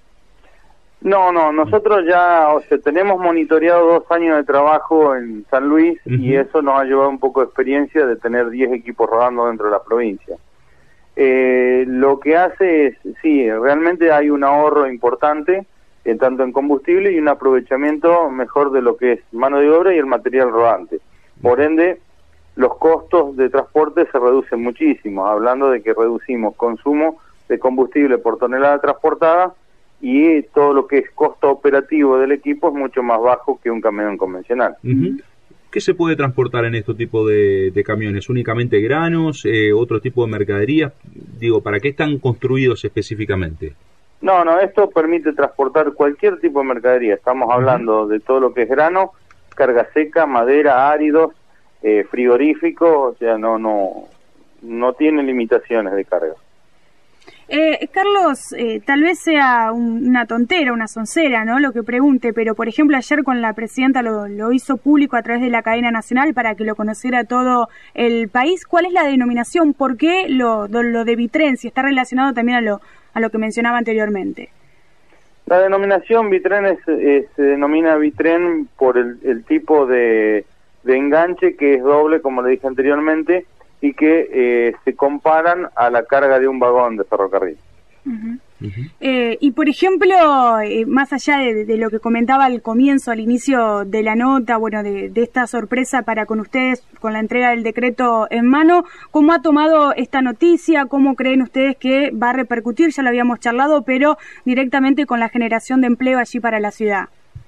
No, no, nosotros ya, o sea, tenemos monitoreado dos años de trabajo en San Luis uh-huh. y eso nos ha llevado un poco de experiencia de tener diez equipos rodando dentro de la provincia. Eh, lo que hace es, sí, realmente hay un ahorro importante, en tanto en combustible y un aprovechamiento mejor de lo que es mano de obra y el material rodante. Por ende, los costos de transporte se reducen muchísimo, hablando de que reducimos consumo de combustible por tonelada transportada, y todo lo que es costo operativo del equipo es mucho más bajo que un camión convencional. Uh-huh. ¿Qué se puede transportar en este tipo de, de camiones? ¿Únicamente granos? Eh, ¿Otro tipo de mercadería? Digo, ¿para qué están construidos específicamente? No, no, esto permite transportar cualquier tipo de mercadería. Estamos uh-huh. hablando de todo lo que es grano, carga seca, madera, áridos, eh, frigoríficos, o sea, no, no, no tiene limitaciones de carga. Eh, Carlos, eh, tal vez sea un, una tontera, una soncera, ¿no?, lo que pregunte, pero por ejemplo ayer con la presidenta lo, lo hizo público a través de la cadena nacional para que lo conociera todo el país. ¿Cuál es la denominación? ¿Por qué lo, lo de Vitren? Si está relacionado también a lo, a lo que mencionaba anteriormente. La denominación Vitren es, es, se denomina Vitren por el, el tipo de, de enganche que es doble, como le dije anteriormente, y que eh, se comparan a la carga de un vagón de ferrocarril. Uh-huh. Uh-huh. Eh, y por ejemplo, eh, más allá de, de lo que comentaba al comienzo, al inicio de la nota, bueno, de, de esta sorpresa para con ustedes, con la entrega del decreto en mano, ¿cómo ha tomado esta noticia? ¿Cómo creen ustedes que va a repercutir? Ya lo habíamos charlado, pero directamente con la generación de empleo allí para la ciudad.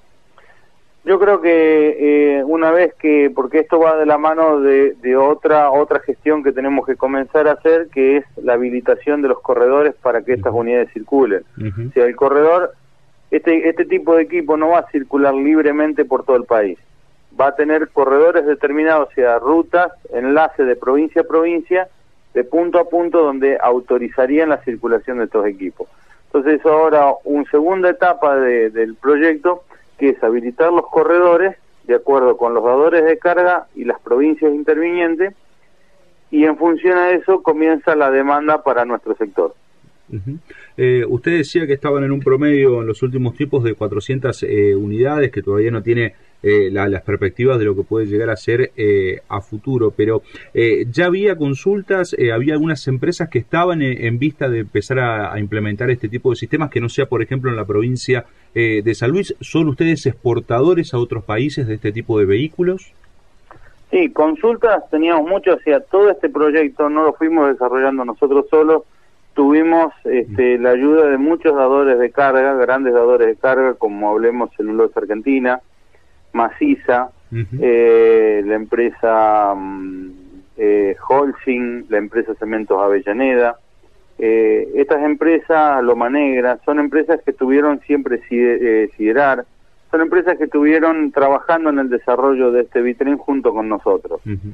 Yo creo que eh, una vez que, porque esto va de la mano de, de otra otra gestión que tenemos que comenzar a hacer, que es la habilitación de los corredores para que estas unidades circulen. Uh-huh. O sea, el corredor, este este tipo de equipo no va a circular libremente por todo el país. Va a tener corredores determinados, o sea, rutas, enlaces de provincia a provincia, de punto a punto, donde autorizarían la circulación de estos equipos. Entonces ahora, una segunda etapa de, del proyecto, que es habilitar los corredores de acuerdo con los dadores de carga y las provincias intervinientes, y en función a eso comienza la demanda para nuestro sector. Uh-huh. Eh, usted decía que estaban en un promedio en los últimos tiempos de cuatrocientas eh, unidades, que todavía no tiene eh, la, las perspectivas de lo que puede llegar a ser eh, a futuro, pero eh, ya había consultas, eh, había algunas empresas que estaban en, en vista de empezar a, a implementar este tipo de sistemas, que no sea, por ejemplo, en la provincia eh, de San Luis. ¿Son ustedes exportadores a otros países de este tipo de vehículos? Sí, consultas teníamos muchas, o sea, todo este proyecto no lo fuimos desarrollando nosotros solos. Tuvimos este, la ayuda de muchos dadores de carga, grandes dadores de carga, como hablemos Celulosa Argentina, Maciza, uh-huh. eh, la empresa um, eh, Holcim, la empresa Cementos Avellaneda. Eh, estas empresas, Loma Negra, son empresas que tuvieron siempre eh, Siderar, son empresas que estuvieron trabajando en el desarrollo de este Vitren junto con nosotros. Uh-huh.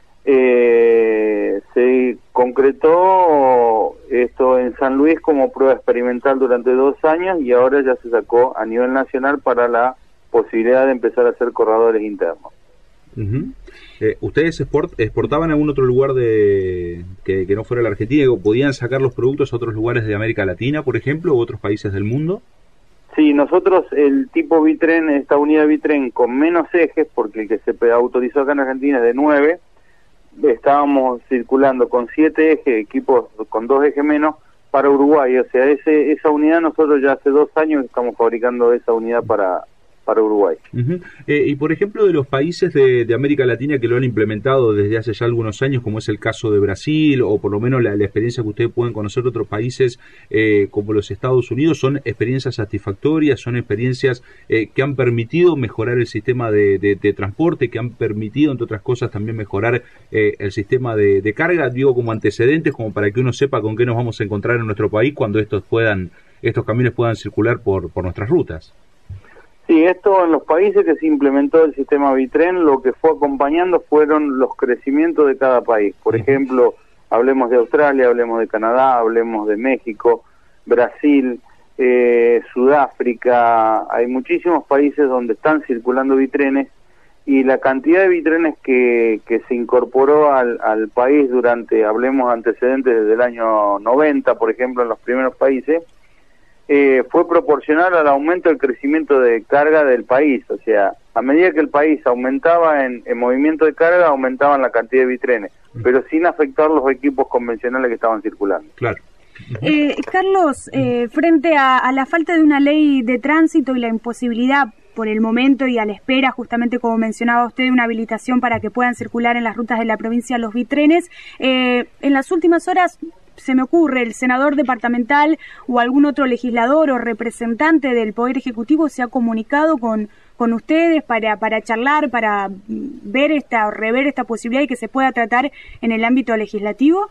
Eh, se concretó esto en San Luis como prueba experimental durante dos años y ahora ya se sacó a nivel nacional para la posibilidad de empezar a hacer corredores internos. Uh-huh. eh, ¿Ustedes export, exportaban a algún otro lugar de que, que no fuera la Argentina? ¿Podían sacar los productos a otros lugares de América Latina, por ejemplo, u otros países del mundo? Sí, nosotros el tipo Vitren, esta unidad Vitren con menos ejes, porque el que se autorizó acá en Argentina es de nueve, estábamos circulando con siete ejes, equipos con dos ejes menos, para Uruguay. O sea, ese esa unidad nosotros ya hace dos años estamos fabricando esa unidad para para Uruguay. Uh-huh. Eh, y por ejemplo, de los países de, de América Latina que lo han implementado desde hace ya algunos años, como es el caso de Brasil, o por lo menos la, la experiencia que ustedes pueden conocer de otros países eh, como los Estados Unidos, ¿son experiencias satisfactorias? ¿Son experiencias eh, que han permitido mejorar el sistema de, de, de transporte, que han permitido, entre otras cosas, también mejorar eh, el sistema de, de carga? Digo, como antecedentes, como para que uno sepa con qué nos vamos a encontrar en nuestro país cuando estos puedan estos camiones puedan circular por, por nuestras rutas. Sí, esto en los países que se implementó el sistema Vitren, lo que fue acompañando fueron los crecimientos de cada país. Por ejemplo, hablemos de Australia, hablemos de Canadá, hablemos de México, Brasil, eh, Sudáfrica. Hay muchísimos países donde están circulando Vitrenes y la cantidad de vitrenes que, que se incorporó al, al país durante, hablemos antecedentes desde el año noventa, por ejemplo, en los primeros países, eh, fue proporcional al aumento del crecimiento de carga del país. O sea, a medida que el país aumentaba en, en movimiento de carga, aumentaban la cantidad de vitrenes, pero sin afectar los equipos convencionales que estaban circulando. Claro. Eh, Carlos, eh, frente a, a la falta de una ley de tránsito y la imposibilidad por el momento y a la espera, justamente como mencionaba usted, de una habilitación para que puedan circular en las rutas de la provincia los vitrenes, eh, en las últimas horas se me ocurre, el senador departamental o algún otro legislador o representante del Poder Ejecutivo se ha comunicado con, con ustedes para, para charlar, para ver esta o rever esta posibilidad y que se pueda tratar en el ámbito legislativo.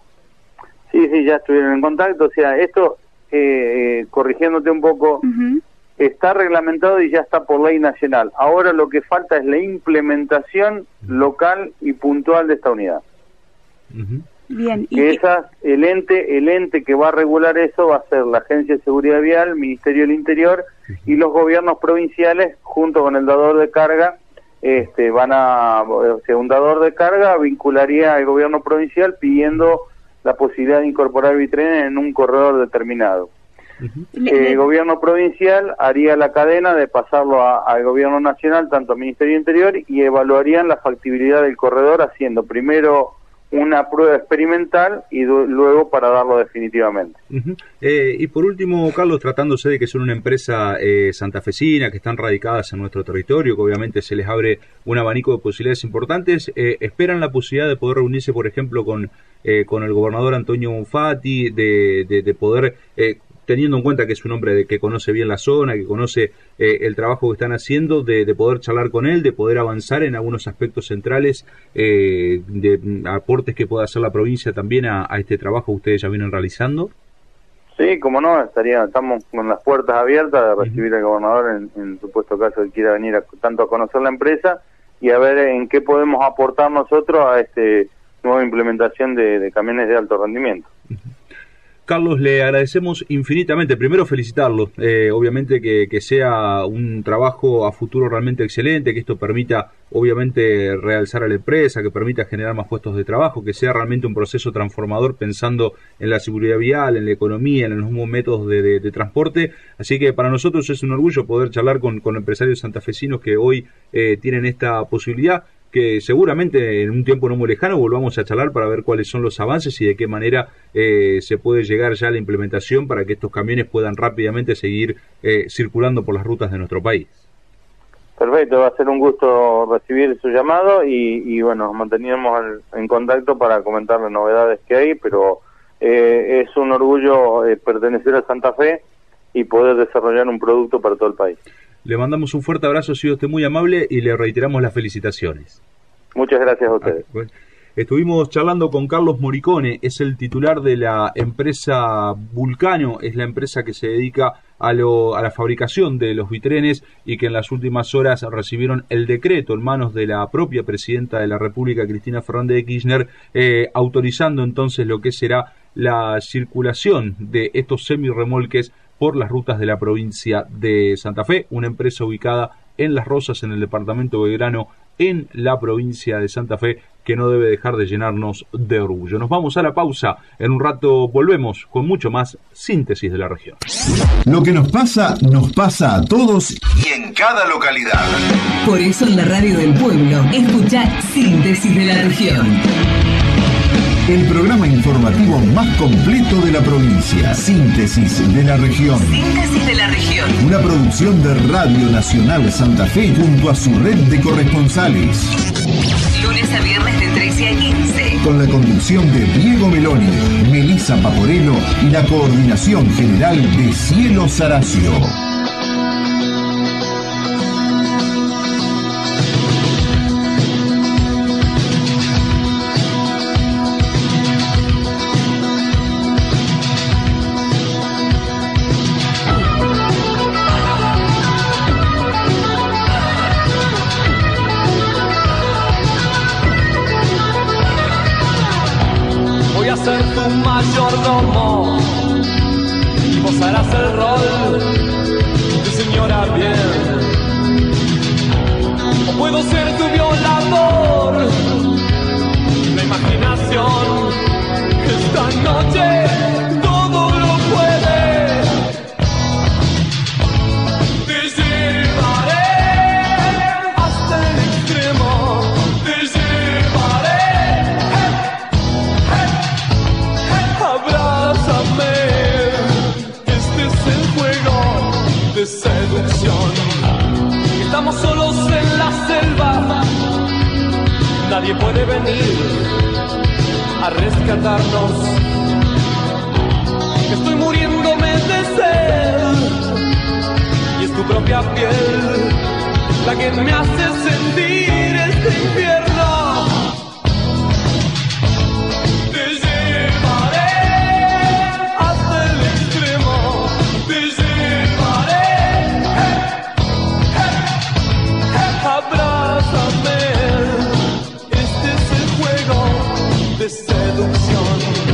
Sí, sí, ya estuvieron en contacto. O sea, esto, eh, eh, corrigiéndote un poco, uh-huh. está reglamentado y ya está por ley nacional. Ahora lo que falta es la implementación local y puntual de esta unidad. Uh-huh. Bien. Que esas, el ente, el ente que va a regular eso va a ser la Agencia de Seguridad Vial, el Ministerio del Interior y los gobiernos provinciales, junto con el dador de carga, este, van a, o sea, un dador de carga vincularía al gobierno provincial pidiendo la posibilidad de incorporar vitrenes en un corredor determinado. Uh-huh. El gobierno provincial haría la cadena de pasarlo a, al gobierno nacional, tanto al Ministerio del Interior, y evaluarían la factibilidad del corredor haciendo primero una prueba experimental y do, luego para darlo definitivamente. Uh-huh. Eh, y por último, Carlos, tratándose de que son una empresa eh, santafesina, que están radicadas en nuestro territorio, que obviamente se les abre un abanico de posibilidades importantes, eh, ¿esperan la posibilidad de poder reunirse, por ejemplo, con, eh, con el gobernador Antonio Bonfatti, de, de, de poder... Eh, teniendo en cuenta que es un hombre de, que conoce bien la zona, que conoce eh, el trabajo que están haciendo, de, de poder charlar con él, de poder avanzar en algunos aspectos centrales, eh, de aportes que pueda hacer la provincia también a, a este trabajo que ustedes ya vienen realizando? Sí, como no, estaría, estamos con las puertas abiertas de recibir uh-huh. al gobernador en, en supuesto caso que quiera venir a, tanto a conocer la empresa y a ver en qué podemos aportar nosotros a este nueva implementación de, de camiones de alto rendimiento. Uh-huh. Carlos, le agradecemos infinitamente. Primero, felicitarlo. Eh, obviamente que, que sea un trabajo a futuro realmente excelente, que esto permita, obviamente, realzar a la empresa, que permita generar más puestos de trabajo, que sea realmente un proceso transformador pensando en la seguridad vial, en la economía, en los nuevos métodos de, de, de transporte. Así que para nosotros es un orgullo poder charlar con, con empresarios santafesinos que hoy eh, tienen esta posibilidad, que seguramente en un tiempo no muy lejano volvamos a charlar para ver cuáles son los avances y de qué manera eh, se puede llegar ya a la implementación para que estos camiones puedan rápidamente seguir eh, circulando por las rutas de nuestro país. Perfecto, va a ser un gusto recibir su llamado y, y bueno, nos mantenemos en contacto para comentar las novedades que hay, pero eh, es un orgullo eh, pertenecer a Santa Fe y poder desarrollar un producto para todo el país. Le mandamos un fuerte abrazo, ha sido usted muy amable y le reiteramos las felicitaciones. Muchas gracias a ustedes. Ah, bueno. Estuvimos charlando con Carlos Moricone, es el titular de la empresa Vulcano, es la empresa que se dedica a, lo, a la fabricación de los vitrenes y que en las últimas horas recibieron el decreto en manos de la propia presidenta de la República, Cristina Fernández de Kirchner, eh, autorizando entonces lo que será la circulación de estos semirremolques por las rutas de la provincia de Santa Fe, una empresa ubicada en Las Rosas, en el departamento de Belgrano, en la provincia de Santa Fe, que no debe dejar de llenarnos de orgullo. Nos vamos a la pausa, en un rato volvemos con mucho más Síntesis de la Región. Lo que nos pasa, nos pasa a todos y en cada localidad. Por eso en la radio del pueblo, escucha Síntesis de la Región. El programa informativo más completo de la provincia. Síntesis de la Región. Síntesis de la Región. Una producción de Radio Nacional Santa Fe junto a su red de corresponsales. Lunes a viernes de trece a quince. Con la conducción de Diego Meloni, Melissa Paporello y la coordinación general de Cielo Saracio. Mayordomo y vos harás el rol de señora bien. puedo ser tu violador. La imaginación esta noche todo lo puede. Te llevaré hasta el extremo. Te llevaré. Hey, hey, hey. Abrázame. Este es el juego de seducción. Estamos solos en la selva. Nadie puede venir a rescatarnos. Estoy muriéndome de sed y es tu propia piel la que me hace sentir este infierno. Te llevaré hasta el extremo. Te llevaré. Hey, hey, hey. Abrázame. Este es el juego de seducción.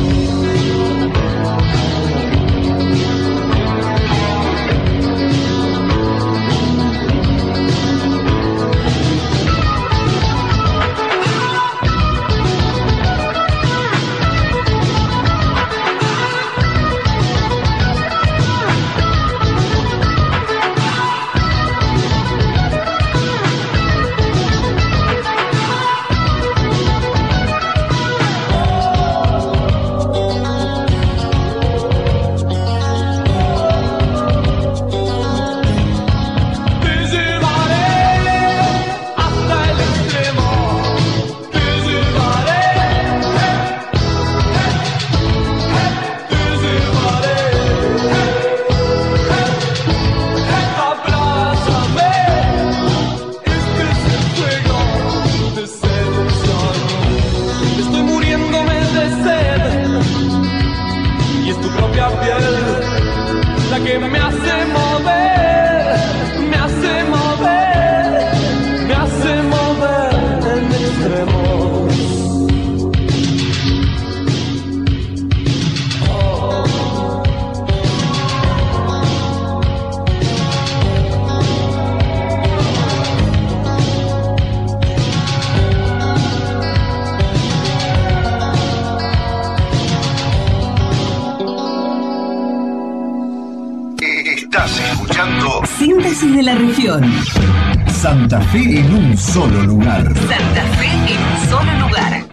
Síntesis de la región. Santa Fe en un solo lugar. Santa Fe en un solo lugar.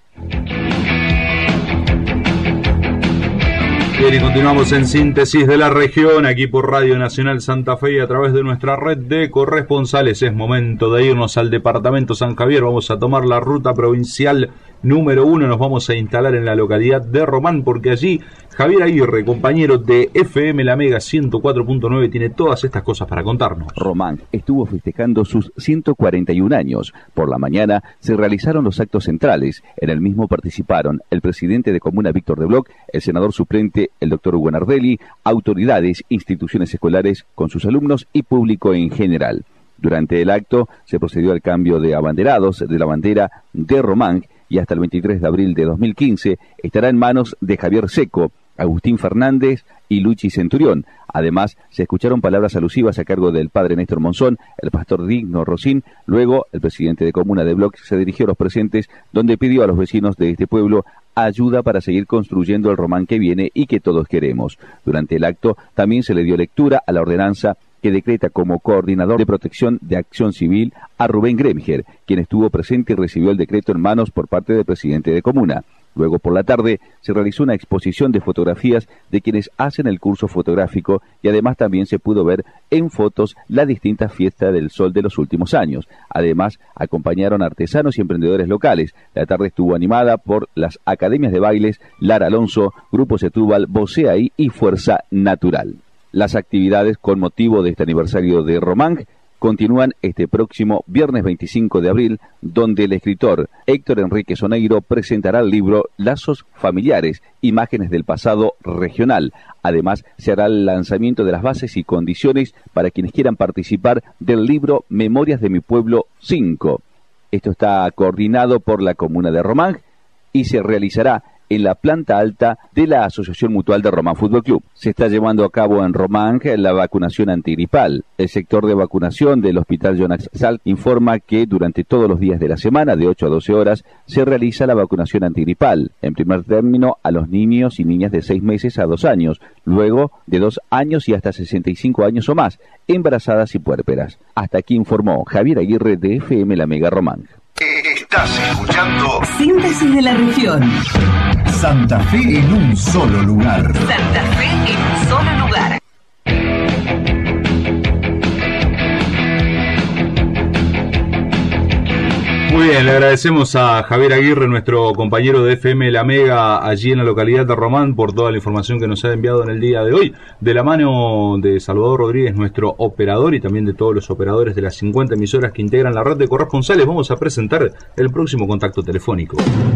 Bien, y continuamos en Síntesis de la Región, aquí por Radio Nacional Santa Fe y a través de nuestra red de corresponsales. Es momento de irnos al departamento San Javier. Vamos a tomar la ruta provincial número uno. Nos vamos a instalar en la localidad de Román, porque allí Javier Aguirre, compañero de F M La Mega ciento cuatro punto nueve, tiene todas estas cosas para contarnos. Román estuvo festejando sus ciento cuarenta y un años. Por la mañana se realizaron los actos centrales. En el mismo participaron el presidente de Comuna Víctor de Bloch, el senador suplente el doctor Hugo Nardelli, autoridades, instituciones escolares con sus alumnos y público en general. Durante el acto se procedió al cambio de abanderados de la bandera de Román y hasta el veintitrés de abril de dos mil quince estará en manos de Javier Seco, Agustín Fernández y Luchi Centurión. Además, se escucharon palabras alusivas a cargo del padre Néstor Monzón, el pastor Digno Rosín. Luego, el presidente de Comuna de Bloch se dirigió a los presentes, donde pidió a los vecinos de este pueblo ayuda para seguir construyendo el Román que viene y que todos queremos. Durante el acto, también se le dio lectura a la ordenanza que decreta como coordinador de protección de acción civil a Rubén Gremiger, quien estuvo presente y recibió el decreto en manos por parte del presidente de Comuna. Luego, por la tarde, se realizó una exposición de fotografías de quienes hacen el curso fotográfico y además también se pudo ver en fotos la distinta fiesta del sol de los últimos años. Además, acompañaron artesanos y emprendedores locales. La tarde estuvo animada por las academias de bailes Lara Alonso, Grupo Setúbal, Boceaí y Fuerza Natural. Las actividades con motivo de este aniversario de Román continúan este próximo viernes veinticinco de abril, donde el escritor Héctor Enrique Soneiro presentará el libro Lazos Familiares, Imágenes del Pasado Regional. Además, se hará el lanzamiento de las bases y condiciones para quienes quieran participar del libro Memorias de mi Pueblo cinco. Esto está coordinado por la Comuna de Román y se realizará en la planta alta de la Asociación Mutual de Román Fútbol Club. Se está llevando a cabo en Román la vacunación antigripal. El sector de vacunación del Hospital Jonas Salk informa que durante todos los días de la semana, de ocho a doce horas, se realiza la vacunación antigripal. En primer término, a los niños y niñas de seis meses a dos años, luego de dos años y hasta sesenta y cinco años o más, embarazadas y puérperas. Hasta aquí informó Javier Aguirre de F M La Mega Román. Estás escuchando Síntesis de la región. Santa Fe en un solo lugar. Santa Fe en un solo lugar. Muy bien, le agradecemos a Javier Aguirre, nuestro compañero de F M La Mega, allí en la localidad de Román, por toda la información que nos ha enviado en el día de hoy, de la mano de Salvador Rodríguez, nuestro operador, y también de todos los operadores de las cincuenta emisoras que integran la red de corresponsales. Vamos a presentar el próximo contacto telefónico.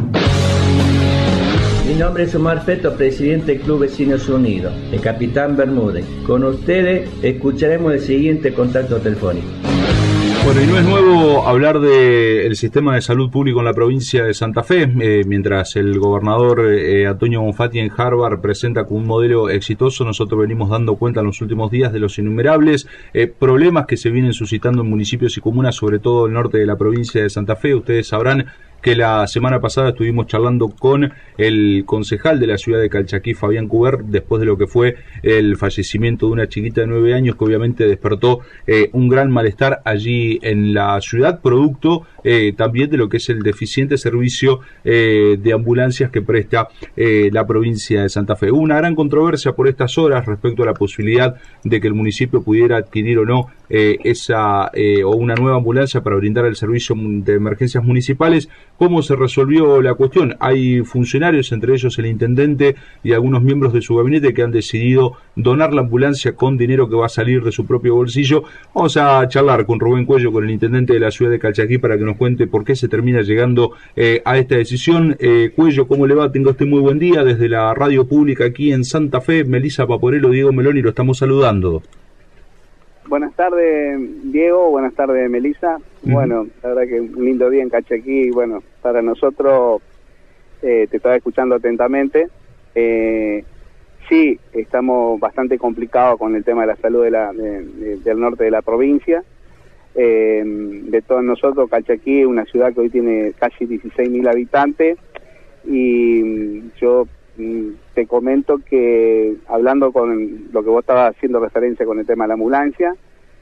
Mi nombre es Omar Feto, presidente del Club Vecinos Unidos, el Capitán Bermúdez. Con ustedes escucharemos el siguiente contacto telefónico. Bueno, y no es nuevo hablar del sistema de salud público en la provincia de Santa Fe, eh, mientras el gobernador eh, Antonio Bonfatti en Harvard presenta como un modelo exitoso. Nosotros venimos dando cuenta en los últimos días de los innumerables eh, problemas que se vienen suscitando en municipios y comunas, sobre todo el norte de la provincia de Santa Fe. Ustedes sabrán que la semana pasada estuvimos charlando con el concejal de la ciudad de Calchaquí, Fabián Cuber, después de lo que fue el fallecimiento de una chiquita de nueve años que obviamente despertó eh, un gran malestar allí en la ciudad, producto eh, también de lo que es el deficiente servicio eh, de ambulancias que presta eh, la provincia de Santa Fe. Hubo una gran controversia por estas horas respecto a la posibilidad de que el municipio pudiera adquirir o no eh, esa eh, o una nueva ambulancia para brindar el servicio de emergencias municipales. ¿Cómo se resolvió la cuestión? Hay funcionarios, entre ellos el intendente y algunos miembros de su gabinete, que han decidido donar la ambulancia con dinero que va a salir de su propio bolsillo. Vamos a charlar con Rubén Cuello, con el intendente de la ciudad de Calchaquí, para que nos cuente por qué se termina llegando eh, a esta decisión. Eh, Cuello, ¿cómo le va? Tenga usted muy buen día. Desde la radio pública aquí en Santa Fe, Melissa Paporello, Diego Meloni, lo estamos saludando. Buenas tardes, Diego. Buenas tardes, Melissa. Uh-huh. Bueno, la verdad que un lindo día en Calchaquí. Bueno, para nosotros, eh, te estaba escuchando atentamente. Eh, sí, estamos bastante complicados con el tema de la salud de la, de, de, del norte de la provincia. Eh, de todos nosotros, Calchaquí es una ciudad que hoy tiene casi dieciséis mil habitantes. Y yo te comento que, hablando con lo que vos estabas haciendo referencia con el tema de la ambulancia,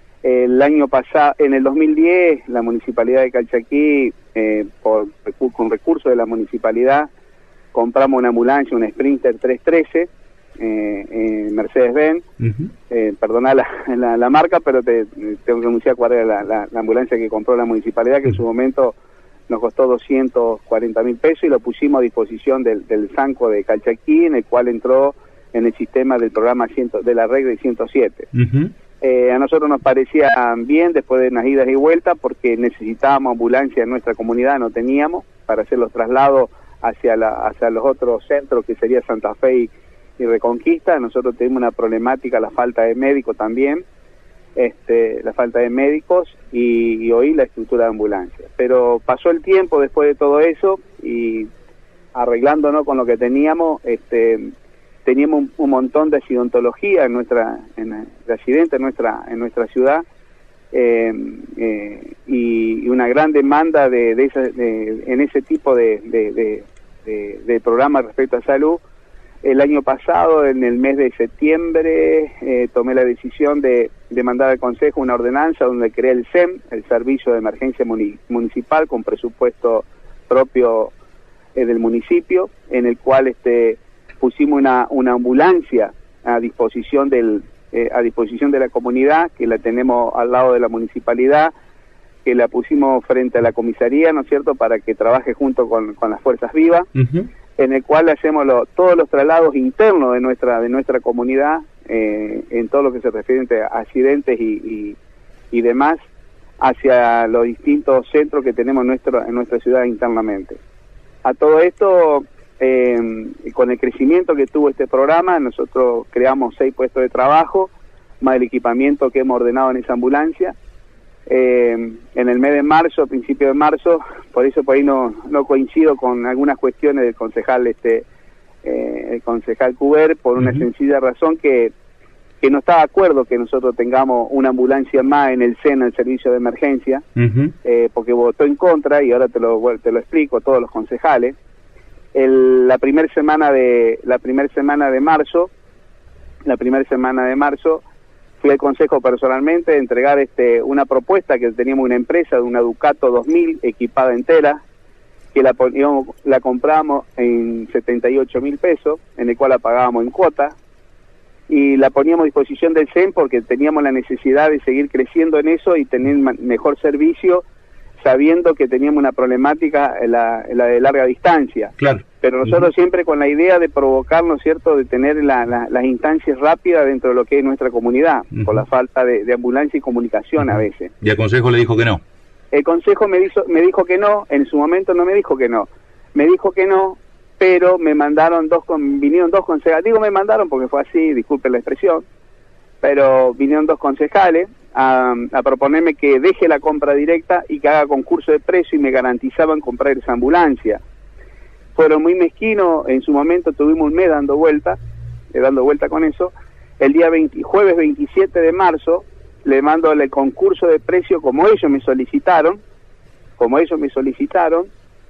el año pasado, en el dos mil diez, la municipalidad de Calchaquí, eh, por, con recursos de la municipalidad, compramos una ambulancia, una Sprinter trescientos trece, eh, eh, Mercedes-Benz. Uh-huh. eh, perdona la, la, la marca, pero te, tengo que anunciar cuál era la, la, la ambulancia que compró la municipalidad, que uh-huh. en su momento nos costó doscientos cuarenta mil pesos, y lo pusimos a disposición del, del Sanco de Calchaquí, en el cual entró en el sistema del programa ciento, de la regla ciento siete. Uh-huh. Eh, a nosotros nos parecía bien, después de unas idas y vueltas, porque necesitábamos ambulancia en nuestra comunidad, no teníamos, para hacer los traslados hacia, la, hacia los otros centros, que sería Santa Fe y, y Reconquista. Nosotros tenemos una problemática, la falta de médicos también, Este, la falta de médicos y, y hoy la estructura de ambulancia. Pero pasó el tiempo después de todo eso, y arreglándonos con lo que teníamos, este, teníamos un, un montón de accidentología en nuestra, en, de accidentes en nuestra, en nuestra ciudad, eh, eh, y, y una gran demanda de, de, esa, de en ese tipo de, de, de, de, de programas respecto a salud. El año pasado, en el mes de septiembre, eh, tomé la decisión de, de mandar al Consejo una ordenanza donde creé el S E M, el Servicio de Emergencia Muni- Municipal, con presupuesto propio eh, del municipio, en el cual este, pusimos una, una ambulancia a disposición del eh, a disposición de la comunidad, que la tenemos al lado de la municipalidad, que la pusimos frente a la comisaría, ¿no es cierto?, para que trabaje junto con, con las fuerzas vivas. Uh-huh. En el cual hacemos lo, todos los traslados internos de nuestra de nuestra comunidad, eh, en todo lo que se refiere a accidentes y, y, y demás, hacia los distintos centros que tenemos en, nuestro, en nuestra ciudad internamente. A todo esto, eh, con el crecimiento que tuvo este programa, nosotros creamos seis puestos de trabajo, más el equipamiento que hemos ordenado en esa ambulancia. Eh, en el mes de marzo, principio de marzo, por eso por ahí no, no coincido con algunas cuestiones del concejal este eh, el concejal Cuber, por una uh-huh. sencilla razón que, que no está de acuerdo que nosotros tengamos una ambulancia más en el SENA, el servicio de emergencia, uh-huh. eh, porque votó en contra, y ahora te lo, te lo explico, todos los concejales. El, la primera semana de la primera semana de marzo, la primera semana de marzo, fui al consejo personalmente a entregar este una propuesta que teníamos una empresa de una Ducato dos mil equipada entera, que la poníamos, la compramos en setenta y ocho mil pesos, en el cual la pagábamos en cuota, y la poníamos a disposición del S E M porque teníamos la necesidad de seguir creciendo en eso y tener mejor servicio, sabiendo que teníamos una problemática en la, en la de larga distancia. Claro. Pero nosotros uh-huh. siempre siempre con la idea de provocar, ¿no es cierto?, de tener la, la, las instancias rápidas dentro de lo que es nuestra comunidad, uh-huh. por la falta de, de ambulancia y comunicación uh-huh. a veces. ¿Y el consejo le dijo que no? El consejo me, dijo, me dijo que no, en su momento no me dijo que no. Me dijo que no, pero me mandaron dos, con, vinieron dos concejales, digo me mandaron porque fue así, disculpen la expresión, pero vinieron dos concejales a, a proponerme que deje la compra directa y que haga concurso de precio, y me garantizaban comprar esa ambulancia. Fueron muy mezquinos, en su momento tuvimos un mes dando vuelta, eh, dando vuelta con eso. El día veinte, jueves veintisiete de marzo, le mando el concurso de precio como ellos me solicitaron, como ellos me solicitaron,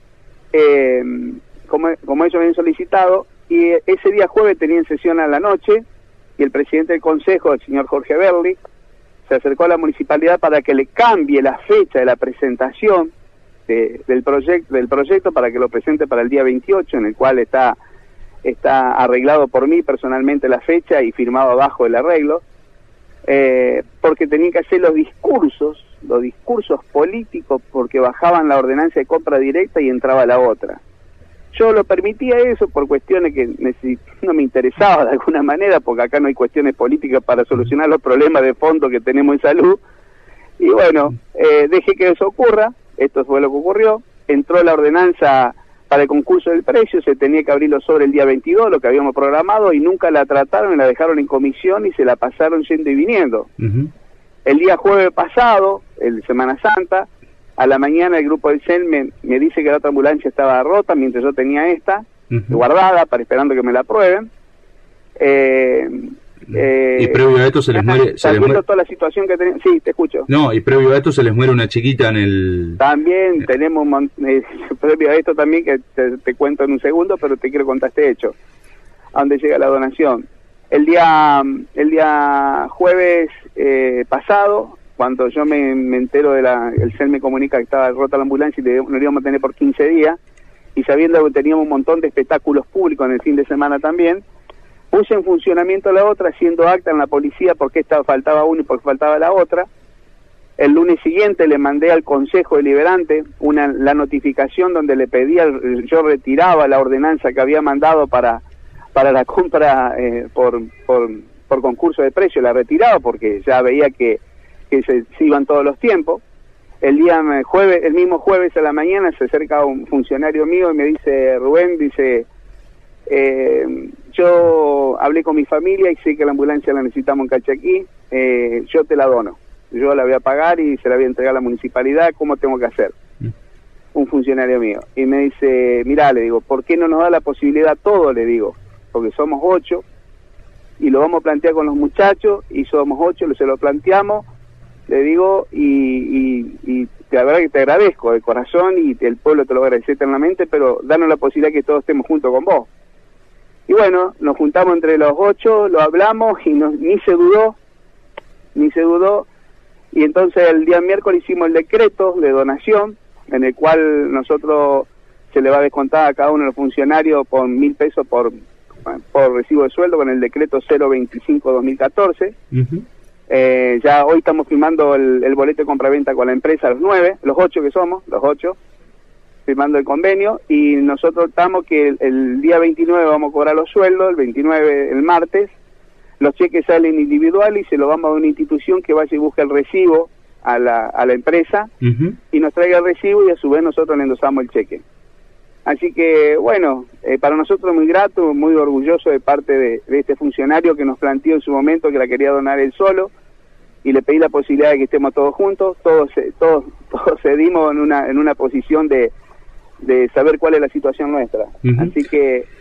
eh, como, como ellos me habían solicitado, y ese día jueves tenían sesión a la noche, y el presidente del consejo, el señor Jorge Berli, se acercó a la municipalidad para que le cambie la fecha de la presentación de, del proyecto del proyecto para que lo presente para el día veintiocho, en el cual está está arreglado por mí personalmente la fecha y firmado abajo el arreglo, eh, porque tenían que hacer los discursos, los discursos políticos, porque bajaban la ordenanza de compra directa y entraba la otra. Yo lo permitía eso por cuestiones que no me interesaba de alguna manera, porque acá no hay cuestiones políticas para solucionar los problemas de fondo que tenemos en salud. Y bueno, eh, dejé que eso ocurra, esto fue lo que ocurrió. Entró la ordenanza para el concurso del precio, se tenía que abrirlo sobre el día veintidós, lo que habíamos programado, y nunca la trataron, y la dejaron en comisión y se la pasaron yendo y viniendo. Uh-huh. El día jueves pasado, el Semana Santa, a la mañana el grupo del C E N me, me dice que la otra ambulancia estaba rota, mientras yo tenía esta, uh-huh. guardada, para esperando que me la prueben. Eh, eh, y previo a esto se les muere... Se les muere... toda la situación que tenemos. Sí, te escucho. No, y previo a esto se les muere una chiquita en el... También tenemos, eh, previo a esto también, que te, te cuento en un segundo, pero te quiero contar este hecho, a dónde llega la donación. El día, el día jueves eh, pasado, cuando yo me, me entero de la... el C E N me comunica que estaba rota la ambulancia y le, nos íbamos a tener por quince días, y sabiendo que teníamos un montón de espectáculos públicos en el fin de semana también, puse en funcionamiento la otra, haciendo acta en la policía porque esta faltaba una y porque faltaba la otra. El lunes siguiente le mandé al Consejo Deliberante una, la notificación donde le pedía, yo retiraba la ordenanza que había mandado para para la compra eh, por, por por concurso de precio, la retiraba porque ya veía que, que se, se iban todos los tiempos. El día jueves, el mismo jueves a la mañana se acerca un funcionario mío y me dice, Rubén, dice... Eh, yo hablé con mi familia y sé que la ambulancia la necesitamos en Cachaquí, eh, yo te la dono, yo la voy a pagar y se la voy a entregar a la municipalidad, ¿cómo tengo que hacer? Mm. Un funcionario mío, y me dice, mirá, le digo, ¿por qué no nos da la posibilidad todo? Le digo, porque somos ocho, y lo vamos a plantear con los muchachos, y somos ocho, se lo planteamos, le digo, y, y, y la verdad que te agradezco de corazón, y el pueblo te lo va a agradecer eternamente, pero danos la posibilidad que todos estemos juntos con vos. Y bueno, nos juntamos entre los ocho, lo hablamos y no, ni se dudó, ni se dudó. Y entonces el día miércoles hicimos el decreto de donación, en el cual nosotros se le va a descontar a cada uno de los funcionarios por mil pesos por, por recibo de sueldo, con el decreto cero veinticinco dos mil catorce. Uh-huh. Eh, ya hoy estamos firmando el, el boleto de compraventa con la empresa, los nueve, los ocho que somos, los ocho. Firmando el convenio, y nosotros estamos que el, el día veintinueve vamos a cobrar los sueldos, el veintinueve el martes, los cheques salen individuales y se los vamos a dar a una institución que vaya y busque el recibo a la, a la empresa uh-huh. y nos traiga el recibo, y a su vez nosotros le endosamos el cheque. Así que bueno, eh, para nosotros muy grato, muy orgulloso de parte de, de este funcionario que nos planteó en su momento que la quería donar él solo, y le pedí la posibilidad de que estemos todos juntos, todos todos, todos cedimos en una en una posición de de saber cuál es la situación nuestra. Uh-huh. Así que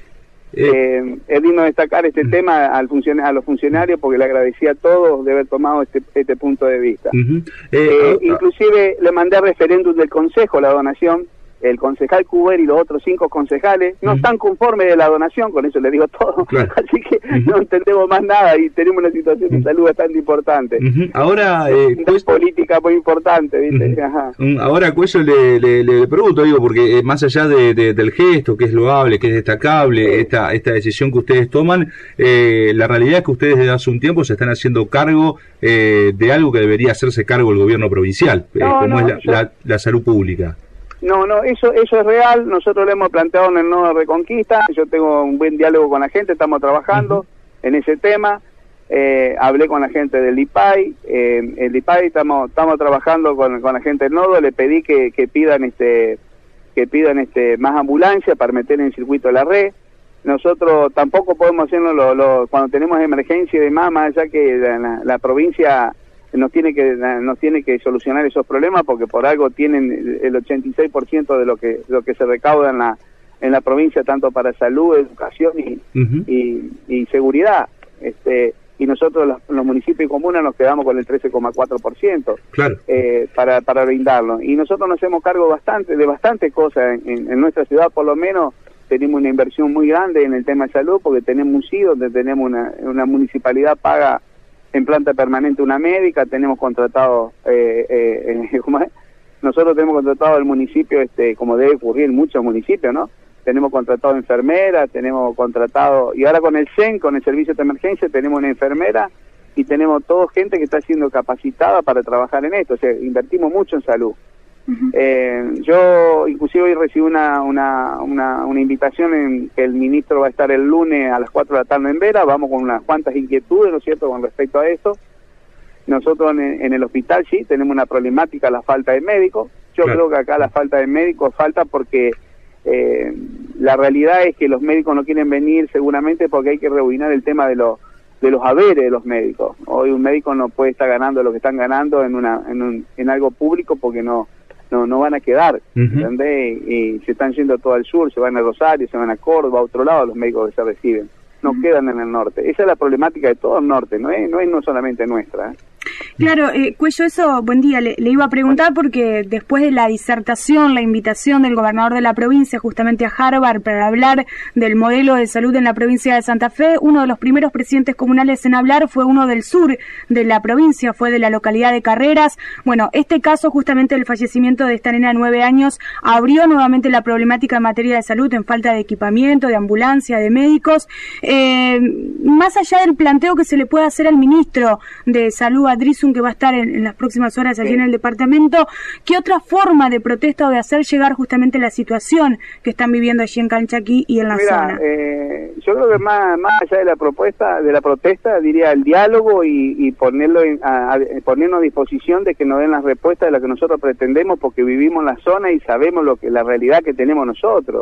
Eh, es digno destacar este uh-huh. tema al funcion a los funcionarios porque le agradecía a todos de haber tomado este, este punto de vista. Uh-huh. eh, eh, uh, inclusive le mandé a referéndum del Consejo la donación. El concejal Cuber y los otros cinco concejales no uh-huh. están conformes de la donación, con eso le digo todo, claro. Así que uh-huh. no entendemos más nada y tenemos una situación de salud bastante importante. Uh-huh. Ahora, eh, una Cuello, política muy importante, ¿viste? Uh-huh. Ajá. Ahora, Cuello, le, le, le pregunto, digo, porque eh, más allá de, de, del gesto, que es loable, que es destacable, sí. esta, esta decisión que ustedes toman, eh, la realidad es que ustedes desde hace un tiempo se están haciendo cargo eh, de algo que debería hacerse cargo el gobierno provincial, eh, no, como no, es la, yo... la, la salud pública. No, no, eso eso es real, nosotros lo hemos planteado en el Nodo Reconquista, yo tengo un buen diálogo con la gente, estamos trabajando uh-huh. en ese tema, eh, hablé con la gente del I P A I, eh, el I P A I estamos estamos trabajando con, con la gente del Nodo, le pedí que, que pidan este que pidan este más ambulancia para meter en el circuito de la red. Nosotros tampoco podemos hacerlo lo, lo, cuando tenemos emergencia y demás, más allá que la, la provincia nos tiene que nos tiene que solucionar esos problemas porque por algo tienen el ochenta y seis por ciento de lo que lo que se recauda en la en la provincia tanto para salud, educación y uh-huh. y, y seguridad. Este y nosotros los, los municipios y comunas nos quedamos con el trece coma cuatro por ciento claro. eh, para para brindarlo. Y nosotros nos hacemos cargo bastante de bastantes cosas en, en, en nuestra ciudad, por lo menos tenemos una inversión muy grande en el tema de salud porque tenemos un C I, donde tenemos una una municipalidad paga en planta permanente una médica, tenemos contratado, eh, eh, ¿cómo es? Nosotros tenemos contratado el municipio, este, como debe ocurrir en muchos municipios, ¿no? Tenemos contratado enfermeras, tenemos contratado, y ahora con el C E N, con el servicio de emergencia, tenemos una enfermera y tenemos toda gente que está siendo capacitada para trabajar en esto, o sea, invertimos mucho en salud. Uh-huh. Eh, yo inclusive hoy recibí una, una, una, una invitación en que el ministro va a estar el lunes a las cuatro de la tarde en Vera, vamos con unas cuantas inquietudes, ¿no es cierto?, con respecto a esto. Nosotros en, en el hospital sí tenemos una problemática, la falta de médicos. Yo claro. creo que acá la falta de médicos falta porque eh, la realidad es que los médicos no quieren venir seguramente porque hay que reunir el tema de los de los haberes de los médicos. Hoy un médico no puede estar ganando lo que están ganando en una en, un, en algo público porque no no no van a quedar, uh-huh. ¿entendés? Y, y se están yendo todo al sur, se van a Rosario, se van a Córdoba, a otro lado los médicos que se reciben. No uh-huh. quedan en el norte. Esa es la problemática de todo el norte, no es no es no solamente nuestra, ¿eh? Claro, eh, Cuello, eso, buen día, le, le iba a preguntar porque después de la disertación, la invitación del gobernador de la provincia justamente a Harvard para hablar del modelo de salud en la provincia de Santa Fe, uno de los primeros presidentes comunales en hablar fue uno del sur de la provincia, fue de la localidad de Carreras. Bueno, este caso justamente del fallecimiento de esta nena de nueve años abrió nuevamente la problemática en materia de salud, en falta de equipamiento, de ambulancia, de médicos. Eh, más allá del planteo que se le puede hacer al ministro de Salud, Adrisun, que va a estar en, en las próximas horas allí sí. en el departamento, ¿qué otra forma de protesta o de hacer llegar justamente la situación que están viviendo allí en Calchaquí y en la Mira, zona? Eh, yo creo que más, más allá de la propuesta, de la protesta, diría el diálogo y, y ponerlo en, a, a, ponernos a disposición de que nos den las respuestas de las que nosotros pretendemos, porque vivimos en la zona y sabemos lo que la realidad que tenemos nosotros.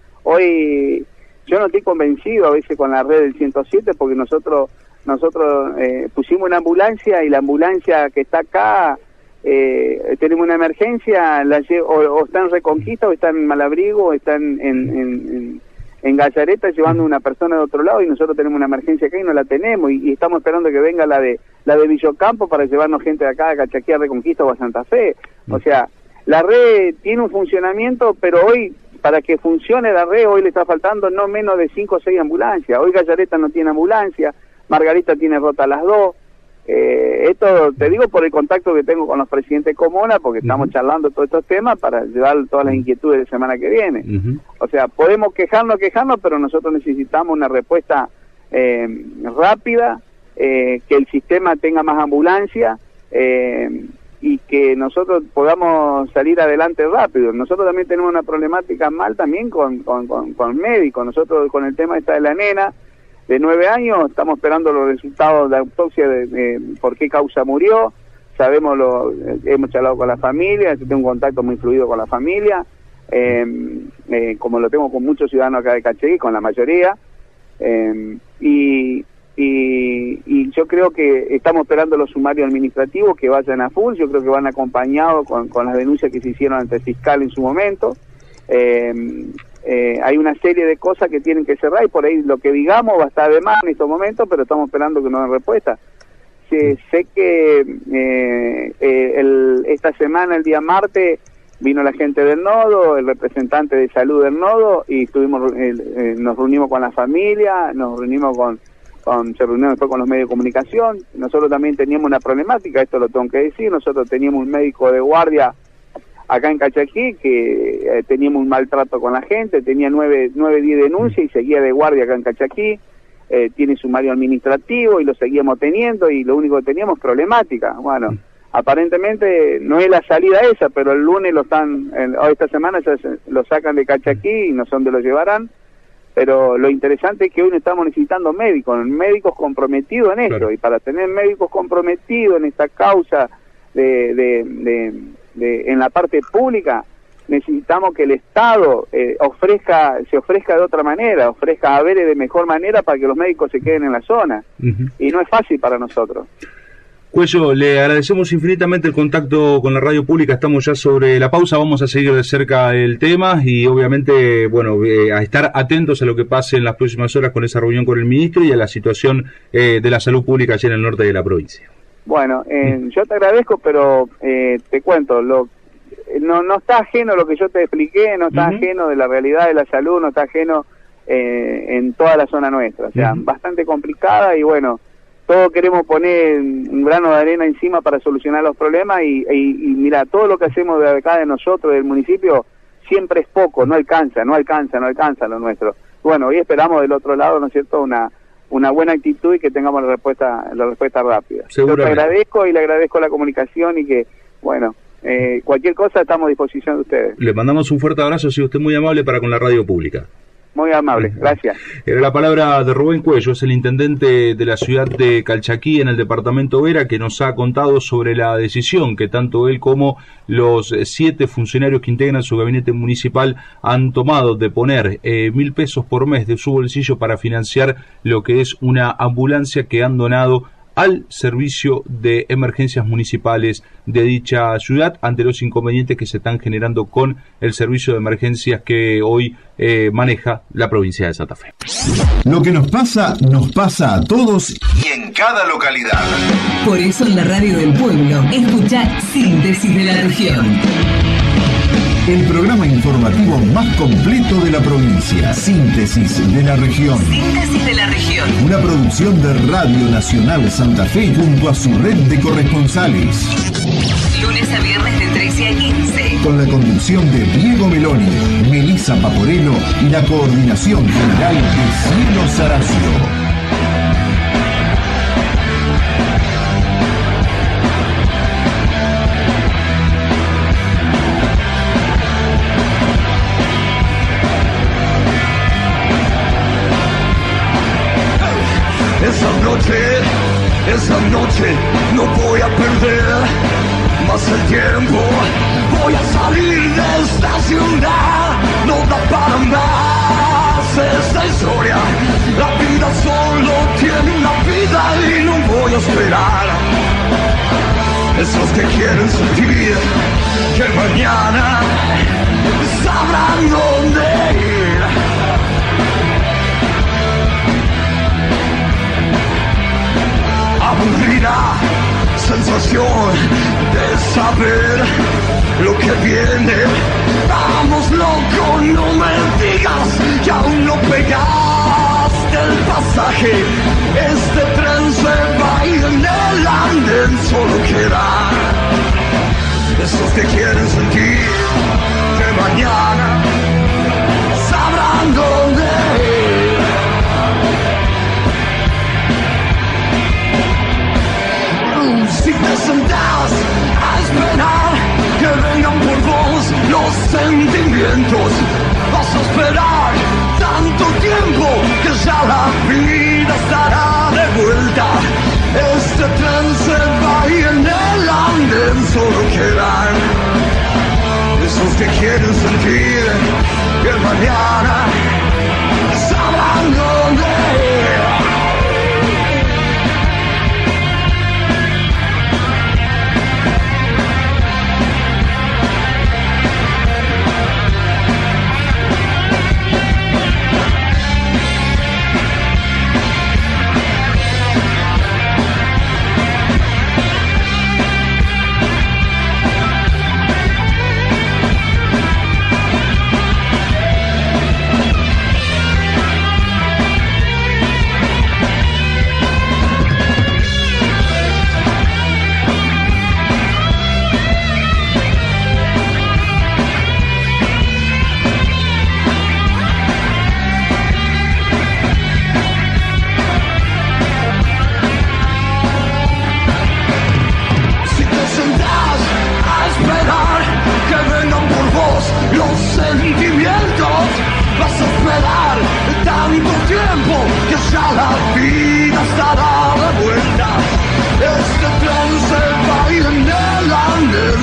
Hoy yo no estoy convencido a veces con la red del ciento siete porque nosotros Nosotros eh, pusimos una ambulancia y la ambulancia que está acá, eh, tenemos una emergencia, la o, o está en Reconquista, o está en Malabrigo, o está en, en, en, en Gallareta llevando a una persona de otro lado y nosotros tenemos una emergencia acá y no la tenemos y, y estamos esperando que venga la de la de Villocampo para llevarnos gente de acá a Calchaquí, a Reconquista o a Santa Fe. O sea, la red tiene un funcionamiento, pero hoy, para que funcione la red, hoy le está faltando no menos de cinco o seis ambulancias. Hoy Gallareta no tiene ambulancia, Margarita tiene rota las dos. Eh, esto te digo por el contacto que tengo con los presidentes de comuna, porque uh-huh. estamos charlando todos estos temas para llevar todas las inquietudes de la semana que viene. Uh-huh. O sea, podemos quejarnos, quejarnos, pero nosotros necesitamos una respuesta eh, rápida, eh, que el sistema tenga más ambulancia eh, y que nosotros podamos salir adelante rápido. Nosotros también tenemos una problemática mal también con, con, con, con médicos. Nosotros con el tema esta de la nena de nueve años, estamos esperando los resultados de autopsia de, de por qué causa murió. Sabemos, lo hemos charlado con la familia, yo tengo un contacto muy fluido con la familia, eh, eh, como lo tengo con muchos ciudadanos acá de Calchaquí, con la mayoría, eh, y, y, y yo creo que estamos esperando los sumarios administrativos que vayan a full. Yo creo que van acompañados con, con las denuncias que se hicieron ante el fiscal en su momento. Eh, eh, hay una serie de cosas que tienen que cerrar y por ahí lo que digamos va a estar de más en estos momentos, pero estamos esperando que nos den respuesta. Sí, sé que eh, eh, el, esta semana, el día martes, vino la gente del nodo, el representante de salud del nodo, y estuvimos, eh, eh, nos reunimos con la familia, nos reunimos con, con, se reunieron después con los medios de comunicación. Nosotros también teníamos una problemática, esto lo tengo que decir, nosotros teníamos un médico de guardia acá en Cachaquí, que eh, teníamos un maltrato con la gente, tenía nueve, nueve, diez denuncias y seguía de guardia acá en Cachaquí, eh, tiene sumario administrativo y lo seguíamos teniendo, y lo único que teníamos problemática. Bueno, aparentemente no es la salida esa, pero el lunes lo están, el, hoy esta semana ya se, lo sacan de Cachaquí y no sé dónde lo llevarán, pero lo interesante es que hoy no estamos necesitando médicos, médicos comprometidos en esto, claro. Y para tener médicos comprometidos en esta causa de, de, de, de en la parte pública, necesitamos que el Estado eh, ofrezca, se ofrezca de otra manera, ofrezca haberes de mejor manera para que los médicos se queden en la zona, uh-huh. Y no es fácil para nosotros. Cuello, le agradecemos infinitamente el contacto con la radio pública, estamos ya sobre la pausa, vamos a seguir de cerca el tema y obviamente, bueno, eh, a estar atentos a lo que pase en las próximas horas con esa reunión con el ministro y a la situación eh, de la salud pública allí en el norte de la provincia. Bueno, eh, mm. yo te agradezco, pero eh, te cuento, lo, no, no está ajeno lo que yo te expliqué, no está uh-huh. ajeno de la realidad de la salud, no está ajeno eh, en toda la zona nuestra, o sea, uh-huh. bastante complicada y bueno, todos queremos poner un grano de arena encima para solucionar los problemas y, y, y mira, todo lo que hacemos de acá de nosotros, del municipio, siempre es poco, no alcanza, no alcanza, no alcanza lo nuestro. Bueno, hoy esperamos del otro lado, ¿no es cierto?, una una buena actitud y que tengamos la respuesta la respuesta rápida. Yo te agradezco y le agradezco la comunicación y que, bueno, eh, cualquier cosa estamos a disposición de ustedes. Le mandamos un fuerte abrazo, si usted es muy amable para con la radio pública. Muy amable, gracias. Era la palabra de Rubén Cuello, es el intendente de la ciudad de Calchaquí en el departamento Vera, que nos ha contado sobre la decisión que tanto él como los siete funcionarios que integran su gabinete municipal han tomado de poner eh, mil pesos por mes de su bolsillo para financiar lo que es una ambulancia que han donado al servicio de emergencias municipales de dicha ciudad ante los inconvenientes que se están generando con el servicio de emergencias que hoy eh, maneja la provincia de Santa Fe. Lo que nos pasa, nos pasa a todos y en cada localidad. Por eso en la radio del pueblo, escucha Síntesis de la Región. El programa informativo más completo de la provincia. Síntesis de la Región. Síntesis de la Región. Una producción de Radio Nacional Santa Fe junto a su red de corresponsales. Lunes a viernes de trece a quince. Con la conducción de Diego Meloni, Melissa Paporello y la coordinación general de Cielo Saracio. Esa noche, esa noche no voy a perder más el tiempo. Voy a salir de esta ciudad, no da para más esta historia. La vida solo tiene una vida y no voy a esperar. Esos que quieren sentir que mañana sabrán dónde ir. Aburrida sensación de saber lo que viene. Vamos loco, no me digas que aún no pegaste el pasaje. Este tren se va y en el andén solo quedan esos que quieren sentir que mañana sabrán dónde ir. Si te sentás a esperar que vengan por vos los sentimientos, vas a esperar tanto tiempo que ya la vida estará de vuelta. Este tren se va y en el andén solo quedan esos que quieren sentir que mañana sabrán dónde ir.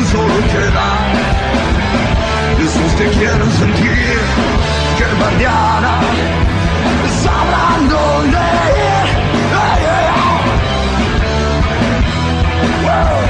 solo quedan esos que quieren sentir que mañana sabrán dónde ir. Hey, hey, hey. Wow.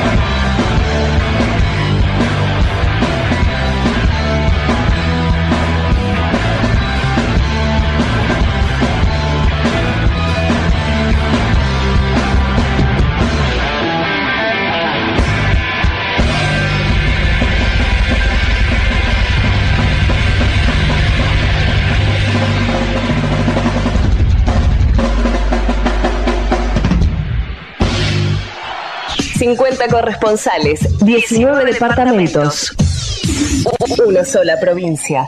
cincuenta corresponsales, diecinueve departamentos, una sola provincia.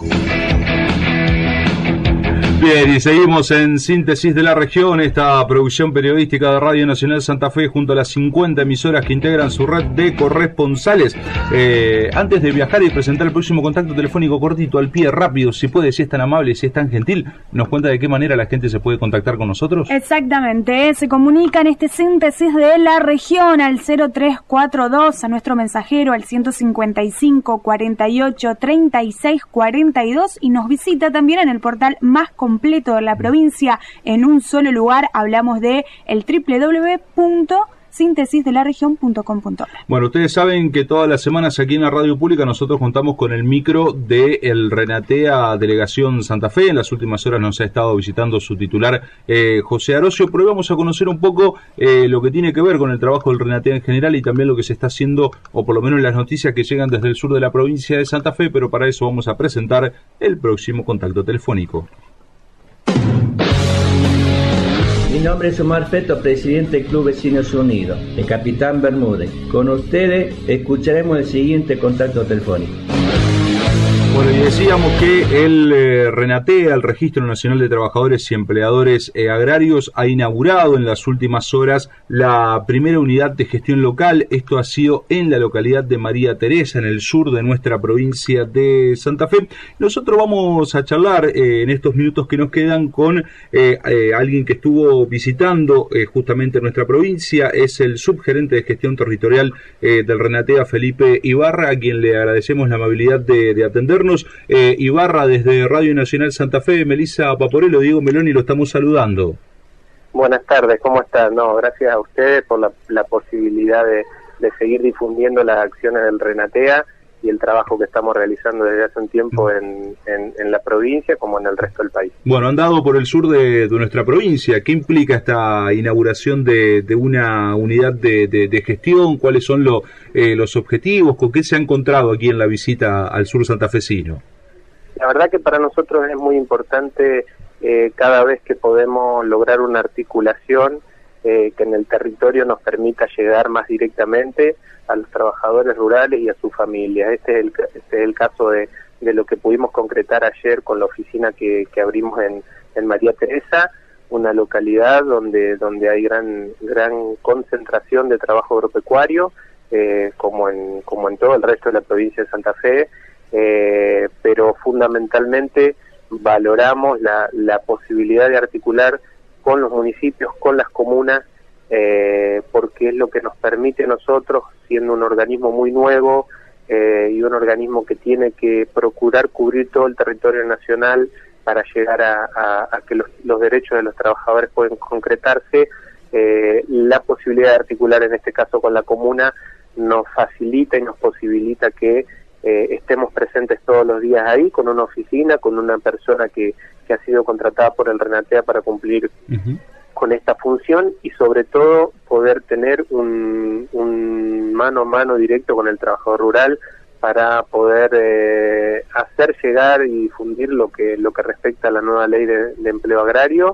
Bien, y seguimos en Síntesis de la Región, esta producción periodística de Radio Nacional Santa Fe junto a las cincuenta emisoras que integran su red de corresponsales. Eh, antes de viajar y presentar el próximo contacto telefónico cortito, al pie, rápido, si puede, si es tan amable, si es tan gentil, ¿nos cuenta de qué manera la gente se puede contactar con nosotros? Exactamente, se comunica en este Síntesis de la Región al cero tres cuatro dos, a nuestro mensajero al ciento cincuenta y cinco, cuarenta y ocho, treinta y seis, cuarenta y dos, y nos visita también en el portal más completo de la provincia en un solo lugar. Hablamos de el doble u doble u doble u punto síntesis de la región punto com punto a r. Bueno, ustedes saben que todas las semanas aquí en la radio pública nosotros contamos con el micro de el Renatea Delegación Santa Fe. En las últimas horas nos ha estado visitando su titular, eh, José Arocio, pero vamos a conocer un poco eh, lo que tiene que ver con el trabajo del Renatea en general y también lo que se está haciendo, o por lo menos las noticias que llegan desde el sur de la provincia de Santa Fe, pero para eso vamos a presentar el próximo contacto telefónico. Mi nombre es Omar Feto, presidente del Club Vecinos Unidos, el Capitán Bermúdez. Con ustedes escucharemos el siguiente contacto telefónico. Bueno, y decíamos que el eh, Renatea, el Registro Nacional de Trabajadores y Empleadores eh, Agrarios, ha inaugurado en las últimas horas la primera unidad de gestión local. Esto ha sido en la localidad de María Teresa, en el sur de nuestra provincia de Santa Fe. Nosotros vamos a charlar eh, en estos minutos que nos quedan con eh, eh, alguien que estuvo visitando eh, justamente nuestra provincia. Es el subgerente de gestión territorial eh, del Renatea, Felipe Ibarra, a quien le agradecemos la amabilidad de, de atender. Eh, Ibarra, desde Radio Nacional Santa Fe, Melissa Paporello, Diego Meloni, lo estamos saludando. Buenas tardes, ¿cómo están? No, gracias a ustedes por la, la posibilidad de, de seguir difundiendo las acciones del Renatea y el trabajo que estamos realizando desde hace un tiempo en, en, en la provincia como en el resto del país. Bueno, han dado por el sur de, de nuestra provincia. ¿Qué implica esta inauguración de, de una unidad de, de, de gestión? ¿Cuáles son lo, eh, los objetivos? ¿Con qué se ha encontrado aquí en la visita al sur santafesino? La verdad que para nosotros es muy importante eh, cada vez que podemos lograr una articulación eh, que en el territorio nos permita llegar más directamente a los trabajadores rurales y a sus familias. Este es el, este es el caso de, de lo que pudimos concretar ayer con la oficina que, que abrimos en, en María Teresa, una localidad donde donde hay gran gran concentración de trabajo agropecuario, eh, como en como en todo el resto de la provincia de Santa Fe, eh, pero fundamentalmente valoramos la, la posibilidad de articular con los municipios, con las comunas, Eh, porque es lo que nos permite a nosotros, siendo un organismo muy nuevo eh, y un organismo que tiene que procurar cubrir todo el territorio nacional para llegar a, a, a que los, los derechos de los trabajadores puedan concretarse, eh, la posibilidad de articular en este caso con la comuna nos facilita y nos posibilita que eh, estemos presentes todos los días ahí, con una oficina, con una persona que, que ha sido contratada por el Renatea para cumplir uh-huh. con esta función y sobre todo poder tener un, un mano a mano directo con el trabajador rural para poder eh, hacer llegar y difundir lo que lo que respecta a la nueva ley de, de empleo agrario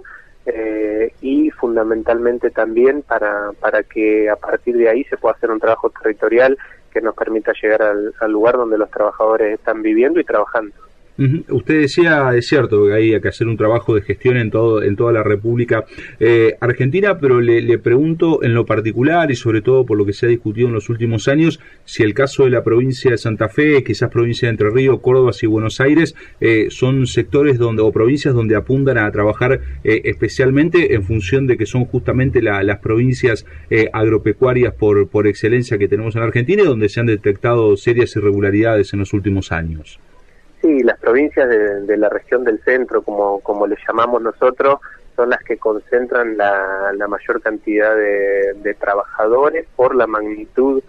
eh, y fundamentalmente también para, para que a partir de ahí se pueda hacer un trabajo territorial que nos permita llegar al, al lugar donde los trabajadores están viviendo y trabajando. Uh-huh. Usted decía, es cierto que hay que hacer un trabajo de gestión en todo en toda la República eh, Argentina, pero le, le pregunto en lo particular y sobre todo por lo que se ha discutido en los últimos años, si el caso de la provincia de Santa Fe, quizás provincia de Entre Ríos, Córdoba y Buenos Aires, eh, son sectores donde o provincias donde apuntan a trabajar eh, especialmente en función de que son justamente la, las provincias eh, agropecuarias por, por excelencia que tenemos en Argentina y donde se han detectado serias irregularidades en los últimos años. Sí, las provincias de, de la región del centro, como, como le llamamos nosotros, son las que concentran la, la mayor cantidad de, de trabajadores por la magnitud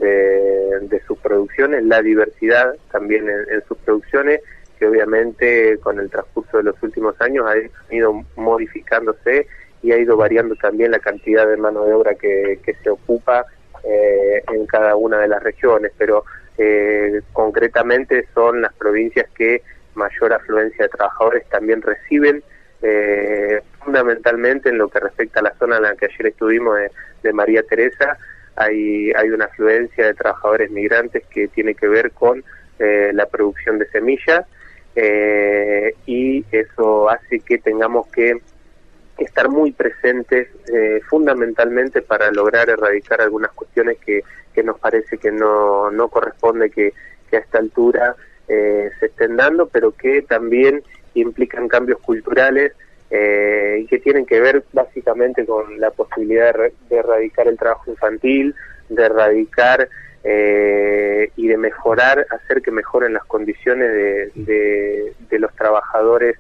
de, de sus producciones, la diversidad también en, en sus producciones, que obviamente con el transcurso de los últimos años ha ido modificándose y ha ido variando también la cantidad de mano de obra que, que se ocupa eh, en cada una de las regiones, pero Eh, concretamente son las provincias que mayor afluencia de trabajadores también reciben, eh, fundamentalmente en lo que respecta a la zona en la que ayer estuvimos de, de María Teresa, hay, hay una afluencia de trabajadores migrantes que tiene que ver con eh, la producción de semillas, eh, y eso hace que tengamos que estar muy presentes eh, fundamentalmente para lograr erradicar algunas cuestiones que que nos parece que no, no corresponde que, que a esta altura eh, se estén dando, pero que también implican cambios culturales eh, y que tienen que ver básicamente con la posibilidad de, de erradicar el trabajo infantil, de erradicar eh, y de mejorar, hacer que mejoren las condiciones de, de, de los trabajadores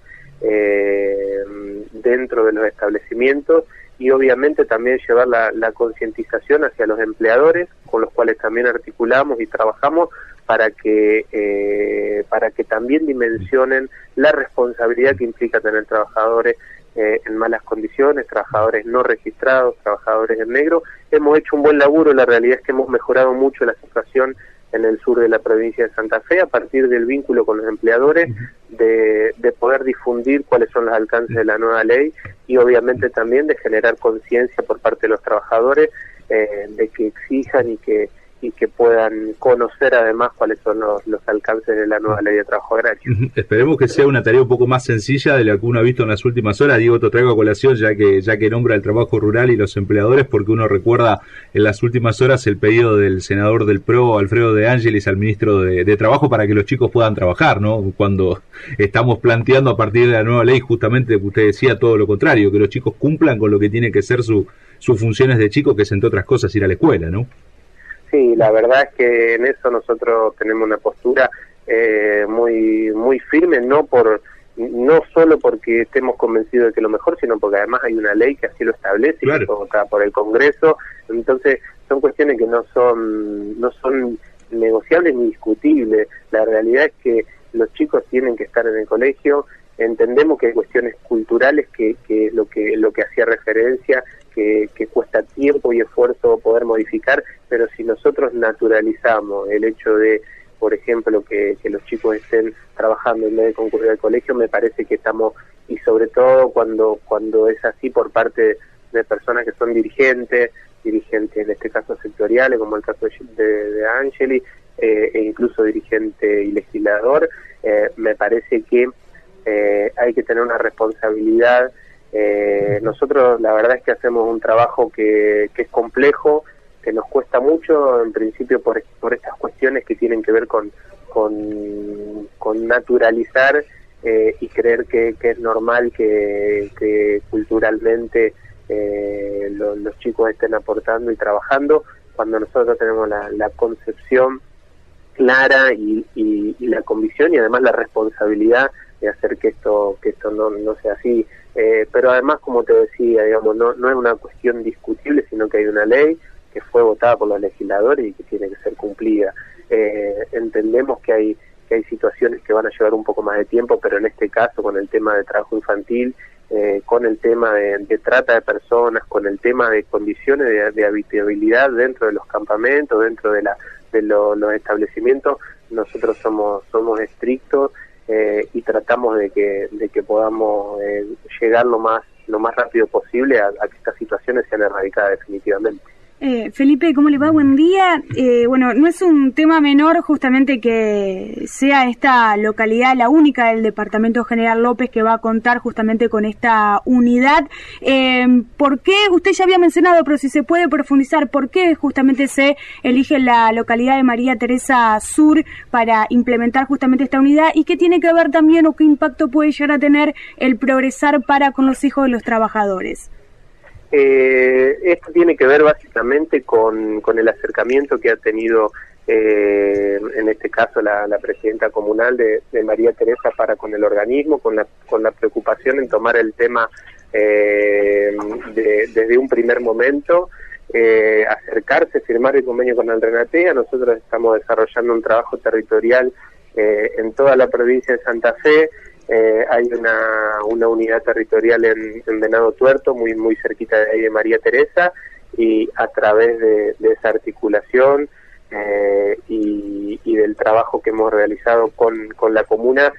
eh, dentro de los establecimientos, y obviamente también llevar la, la concientización hacia los empleadores, con los cuales también articulamos y trabajamos para que eh, para que también dimensionen la responsabilidad que implica tener trabajadores eh, en malas condiciones, trabajadores no registrados, trabajadores en negro. Hemos hecho un buen laburo, la realidad es que hemos mejorado mucho la situación en el sur de la provincia de Santa Fe a partir del vínculo con los empleadores, de, de poder difundir cuáles son los alcances de la nueva ley y obviamente también de generar conciencia por parte de los trabajadores eh, de que exijan y que y que puedan conocer además cuáles son los, los alcances de la nueva ley de trabajo agrario. Esperemos que sea una tarea un poco más sencilla de la que uno ha visto en las últimas horas. Digo, te traigo a colación ya que ya que nombra el trabajo rural y los empleadores, porque uno recuerda en las últimas horas el pedido del senador del P R O, Alfredo de Ángelis, al ministro de, de Trabajo para que los chicos puedan trabajar, ¿no? Cuando estamos planteando a partir de la nueva ley justamente, que usted decía, todo lo contrario, que los chicos cumplan con lo que tiene que ser su, sus funciones de chico, que es entre otras cosas ir a la escuela, ¿no? Sí, la verdad es que en eso nosotros tenemos una postura eh, muy muy firme, no por no solo porque estemos convencidos de que lo mejor, sino porque además hay una ley que así lo establece, claro, y que fue votada por el Congreso. Entonces son cuestiones que no son no son negociables ni discutibles. La realidad es que los chicos tienen que estar en el colegio. Entendemos que hay cuestiones culturales que, que lo que lo que hacía referencia, que, que cuesta tiempo y esfuerzo poder modificar, pero si nosotros naturalizamos el hecho de, por ejemplo, que, que los chicos estén trabajando en vez de concurrir al colegio, me parece que estamos, y sobre todo cuando cuando es así por parte de personas que son dirigentes, dirigentes en este caso sectoriales, como el caso de, de, de Angeli, eh, e incluso dirigente y legislador, eh, me parece que eh, hay que tener una responsabilidad. Eh, nosotros la verdad es que hacemos un trabajo que, que es complejo, que nos cuesta mucho, en principio por, por estas cuestiones que tienen que ver con, con, con naturalizar eh, y creer que, que es normal que, que culturalmente eh, lo, los chicos estén aportando y trabajando, cuando nosotros tenemos la, la concepción clara y, y, y la convicción y además la responsabilidad de hacer que esto que esto no, no sea así. Eh, pero además, como te decía, digamos, no, no es una cuestión discutible, sino que hay una ley que fue votada por los legisladores y que tiene que ser cumplida. Eh, entendemos que hay que hay situaciones que van a llevar un poco más de tiempo, pero en este caso, con el tema de trabajo infantil, eh, con el tema de, de trata de personas, con el tema de condiciones de, de habitabilidad dentro de los campamentos, dentro de, la, de lo, los establecimientos, nosotros somos somos estrictos. Eh, y tratamos de que de que podamos eh, llegar lo más lo más rápido posible a, a que estas situaciones sean erradicadas definitivamente. Eh, Felipe, ¿cómo le va? Buen día. Eh, bueno, no es un tema menor justamente que sea esta localidad la única del departamento General López que va a contar justamente con esta unidad. Eh, ¿Por qué? Usted ya había mencionado, pero si se puede profundizar, ¿por qué justamente se elige la localidad de María Teresa Sur para implementar justamente esta unidad? ¿Y qué tiene que ver también o qué impacto puede llegar a tener el progresar para con los hijos de los trabajadores? Eh, esto tiene que ver básicamente con, con el acercamiento que ha tenido, eh, en este caso, la, la presidenta comunal de, de María Teresa para con el organismo, con la, con la preocupación en tomar el tema eh, de, desde un primer momento, eh, acercarse, firmar el convenio con el Renatea. Nosotros estamos desarrollando un trabajo territorial eh, en toda la provincia de Santa Fe. Eh, hay una, una unidad territorial en, en Venado Tuerto, muy muy cerquita de ahí de María Teresa, y a través de, de esa articulación eh, y, y del trabajo que hemos realizado con, con la comuna,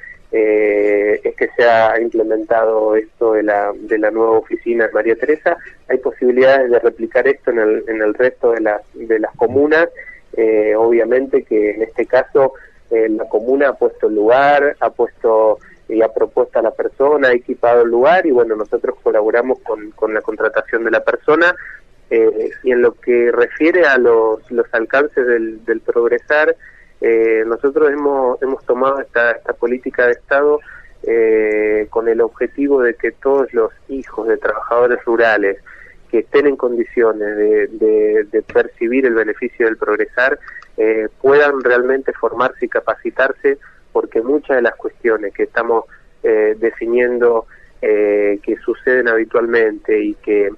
eh, es que se ha implementado esto de la, de la nueva oficina en María Teresa. Hay posibilidades de replicar esto en el, en el resto de las, de las comunas, eh, obviamente que en este caso eh, la comuna ha puesto el lugar, ha puesto y ha propuesto a la persona, ha equipado el lugar, y bueno, nosotros colaboramos con, con la contratación de la persona. Eh, y en lo que refiere a los, los alcances del, del progresar, eh, nosotros hemos, hemos tomado esta, esta política de Estado eh, con el objetivo de que todos los hijos de trabajadores rurales que estén en condiciones de, de, de percibir el beneficio del progresar eh, puedan realmente formarse y capacitarse, porque muchas de las cuestiones que estamos eh, definiendo eh, que suceden habitualmente y que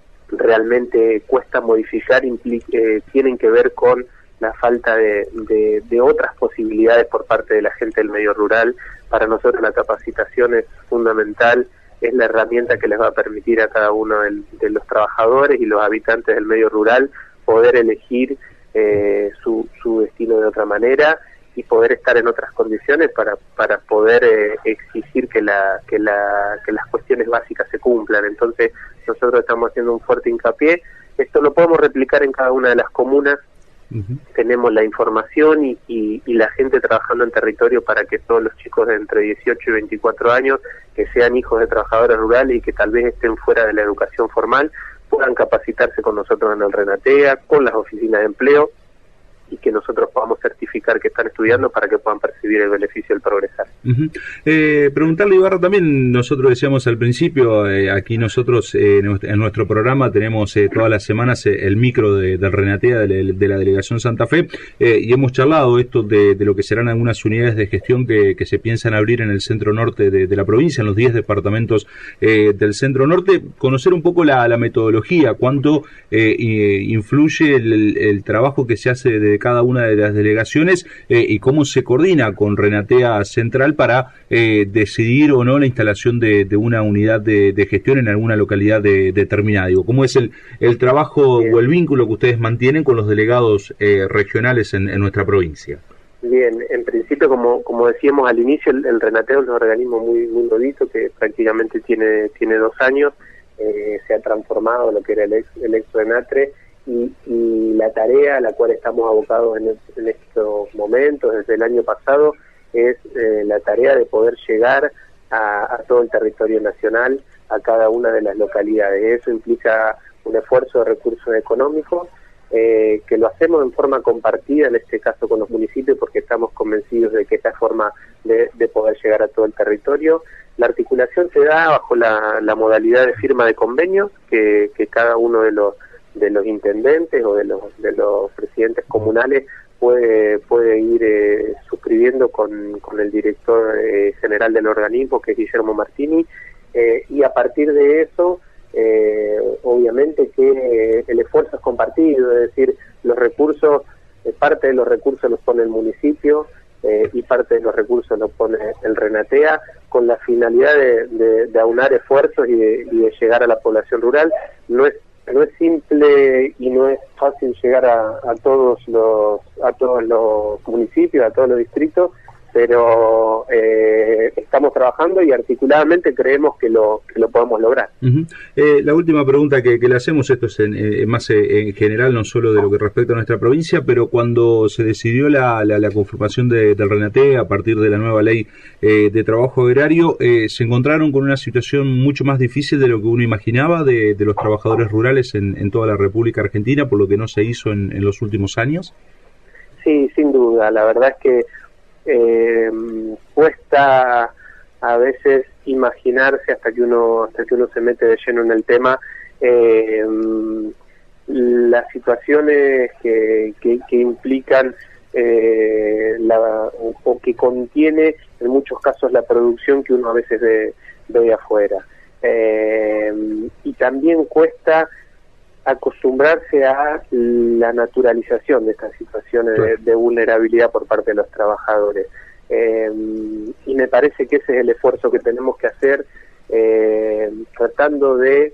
realmente cuesta modificar eh, tienen que ver con la falta de, de, de otras posibilidades por parte de la gente del medio rural. Para nosotros la capacitación es fundamental, es la herramienta que les va a permitir a cada uno del, de los trabajadores y los habitantes del medio rural poder elegir eh, su, su destino de otra manera y poder estar en otras condiciones para para poder eh, exigir que la que la que las cuestiones básicas se cumplan. Entonces nosotros estamos haciendo un fuerte hincapié. Esto lo podemos replicar en cada una de las comunas. Uh-huh. Tenemos la información y, y, y la gente trabajando en territorio para que todos los chicos de entre dieciocho y veinticuatro años que sean hijos de trabajadores rurales y que tal vez estén fuera de la educación formal puedan capacitarse con nosotros en el Renatea, con las oficinas de empleo, y que nosotros podamos certificar que están estudiando para que puedan percibir el beneficio del progresar. Uh-huh. Eh, preguntarle, Ibarra, también nosotros decíamos al principio, eh, aquí nosotros eh, en nuestro programa tenemos eh, todas las semanas eh, el micro de, del Renatea de, de la Delegación Santa Fe, eh, y hemos charlado esto de, de lo que serán algunas unidades de gestión que, que se piensan abrir en el centro norte de, de la provincia, en los diez departamentos eh, del centro norte, conocer un poco la, la metodología, cuánto eh, influye el, el trabajo que se hace de cada una de las delegaciones eh, y cómo se coordina con Renatea Central para eh, decidir o no la instalación de, de una unidad de, de gestión en alguna localidad de, determinada. Digo, ¿cómo es el, el trabajo Bien. o el vínculo que ustedes mantienen con los delegados eh, regionales en, en nuestra provincia? Bien, en principio, como como decíamos al inicio, el, el Renateo es un organismo muy muy novito que prácticamente tiene tiene dos años, eh, se ha transformado en lo que era el ex, el ex Renatre. Y, y la tarea a la cual estamos abocados en, en estos momentos, desde el año pasado, es eh, la tarea de poder llegar a, a todo el territorio nacional, a cada una de las localidades. Eso implica un esfuerzo de recursos económicos, eh, que lo hacemos en forma compartida, en este caso con los municipios, porque estamos convencidos de que esta forma de, de poder llegar a todo el territorio. La articulación se da bajo la, la modalidad de firma de convenios, que, que cada uno de los de los intendentes o de los de los presidentes comunales puede puede ir eh, suscribiendo con, con el director eh, general del organismo, que es Guillermo Martini, eh, y a partir de eso eh, obviamente que eh, el esfuerzo es compartido, es decir, los recursos, eh, parte de los recursos los pone el municipio eh, y parte de los recursos los pone el Renatea, con la finalidad de, de, de aunar esfuerzos y de, y de llegar a la población rural. No es No es simple y no es fácil llegar a, a todos los a todos los municipios, a todos los distritos, pero eh, estamos trabajando y articuladamente creemos que lo que lo podemos lograr. Uh-huh. Eh, la última pregunta que, que le hacemos, esto es en, eh, más eh, en general, no solo de lo que respecta a nuestra provincia, pero cuando se decidió la, la, la conformación de, del RENATE a partir de la nueva ley eh, de trabajo agrario, eh, se encontraron con una situación mucho más difícil de lo que uno imaginaba de, de los trabajadores rurales en, en toda la República Argentina, por lo que no se hizo en, en los últimos años. Sí, sin duda, la verdad es que Eh, cuesta a veces imaginarse hasta que uno hasta que uno se mete de lleno en el tema eh, las situaciones que, que, que implican eh, la, o, o que contiene en muchos casos la producción que uno a veces ve, ve de afuera, eh, y también cuesta acostumbrarse a la naturalización de estas situaciones de, de vulnerabilidad por parte de los trabajadores. Eh, y me parece que ese es el esfuerzo que tenemos que hacer, eh, tratando de,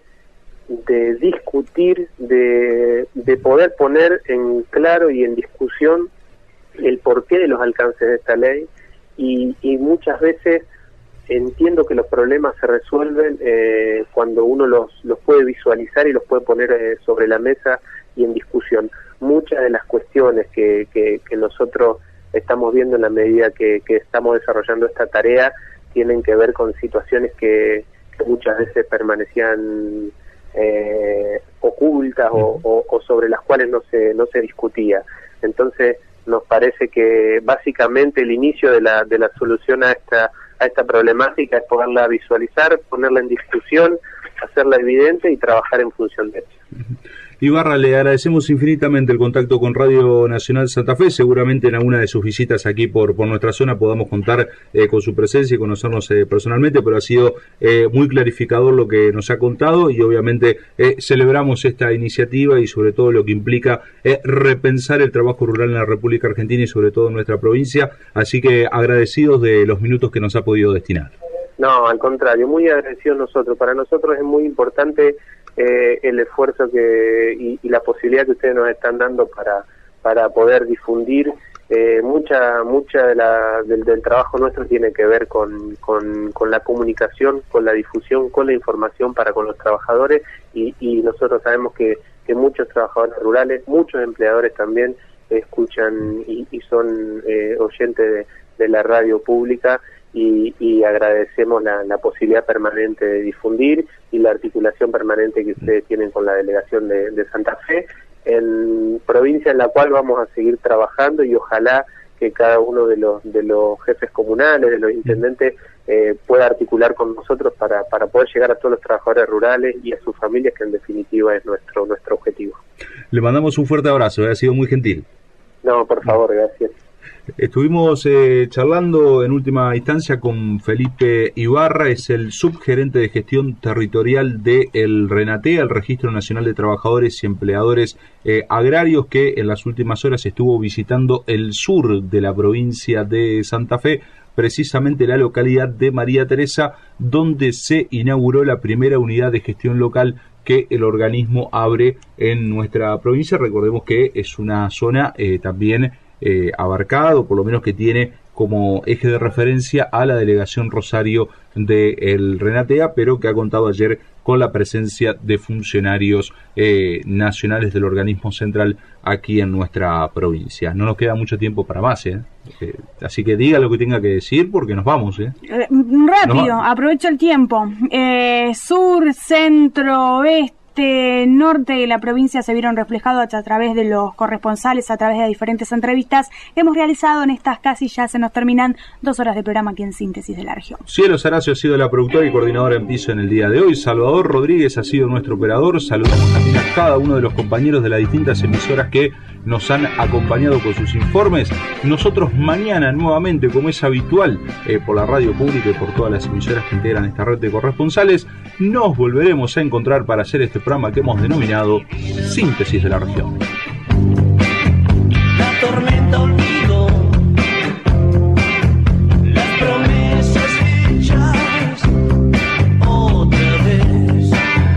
de discutir, de, de poder poner en claro y en discusión el porqué de los alcances de esta ley, y, y muchas veces entiendo que los problemas se resuelven eh, cuando uno los, los puede visualizar y los puede poner eh, sobre la mesa y en discusión. Muchas de las cuestiones que, que, que nosotros estamos viendo en la medida que, que estamos desarrollando esta tarea tienen que ver con situaciones que, que muchas veces permanecían eh, ocultas o, o, o sobre las cuales no se, no se discutía. Entonces nos parece que básicamente el inicio de la, de la solución a esta a esta problemática es poderla visualizar, ponerla en discusión, hacerla evidente y trabajar en función de ella. Ibarra, le agradecemos infinitamente el contacto con Radio Nacional Santa Fe. Seguramente en alguna de sus visitas aquí por, por nuestra zona podamos contar eh, con su presencia y conocernos eh, personalmente, pero ha sido eh, muy clarificador lo que nos ha contado, y obviamente eh, celebramos esta iniciativa y sobre todo lo que implica eh, repensar el trabajo rural en la República Argentina y sobre todo en nuestra provincia. Así que agradecidos de los minutos que nos ha podido destinar. No, al contrario, muy agradecidos nosotros. Para nosotros es muy importante eh, el esfuerzo que y, y la posibilidad que ustedes nos están dando para para poder difundir. Eh, mucha mucha de la, del, del trabajo nuestro tiene que ver con, con, con la comunicación, con la difusión, con la información para con los trabajadores, y, y nosotros sabemos que, que muchos trabajadores rurales, muchos empleadores también escuchan y, y son eh, oyentes de, de la radio pública. Y, y agradecemos la, la posibilidad permanente de difundir y la articulación permanente que ustedes tienen con la delegación de, de Santa Fe, en provincia en la cual vamos a seguir trabajando, y ojalá que cada uno de los de los jefes comunales, de los intendentes, eh, pueda articular con nosotros para, para poder llegar a todos los trabajadores rurales y a sus familias, que en definitiva es nuestro nuestro objetivo. Le mandamos un fuerte abrazo, ha sido muy gentil. No, por favor, gracias. Estuvimos eh, charlando en última instancia con Felipe Ibarra, es el subgerente de gestión territorial del RENATE, el Registro Nacional de Trabajadores y Empleadores eh, Agrarios, que en las últimas horas estuvo visitando el sur de la provincia de Santa Fe, precisamente la localidad de María Teresa, donde se inauguró la primera unidad de gestión local que el organismo abre en nuestra provincia. Recordemos que es una zona eh, también Eh, abarcado, por lo menos que tiene como eje de referencia a la delegación Rosario del RENATEA, pero que ha contado ayer con la presencia de funcionarios eh, nacionales del organismo central aquí en nuestra provincia. No nos queda mucho tiempo para más, ¿eh? Eh, así que diga lo que tenga que decir, porque nos vamos, ¿eh? Eh, rápido, no, aprovecho el tiempo. Eh, sur, centro, oeste, norte de la provincia se vieron reflejados a través de los corresponsales, a través de diferentes entrevistas que hemos realizado en estas casi ya se nos terminan dos horas de programa aquí en Síntesis de la Región. Cielo Saracio ha sido la productora y coordinadora en piso en el día de hoy. Salvador Rodríguez ha sido nuestro operador. Saludamos también a cada uno de los compañeros de las distintas emisoras que nos han acompañado con sus informes. Nosotros mañana nuevamente, como es habitual, eh, por la radio pública y por todas las emisoras que integran esta red de corresponsales, nos volveremos a encontrar para hacer este programa que hemos denominado Síntesis de la Región. La tormenta olvidó las promesas hechas otra vez.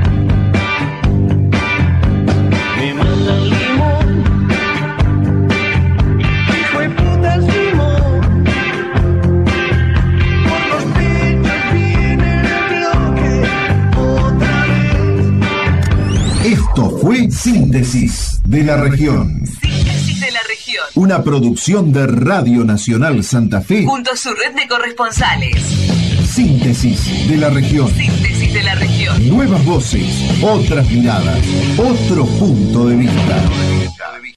Me mandan limón, hijo de puta es limón. Síntesis de la región. Síntesis de la región. Una producción de Radio Nacional Santa Fe junto a su red de corresponsales. Síntesis de la región. Síntesis de la región. Nuevas voces, otras miradas, otro punto de vista.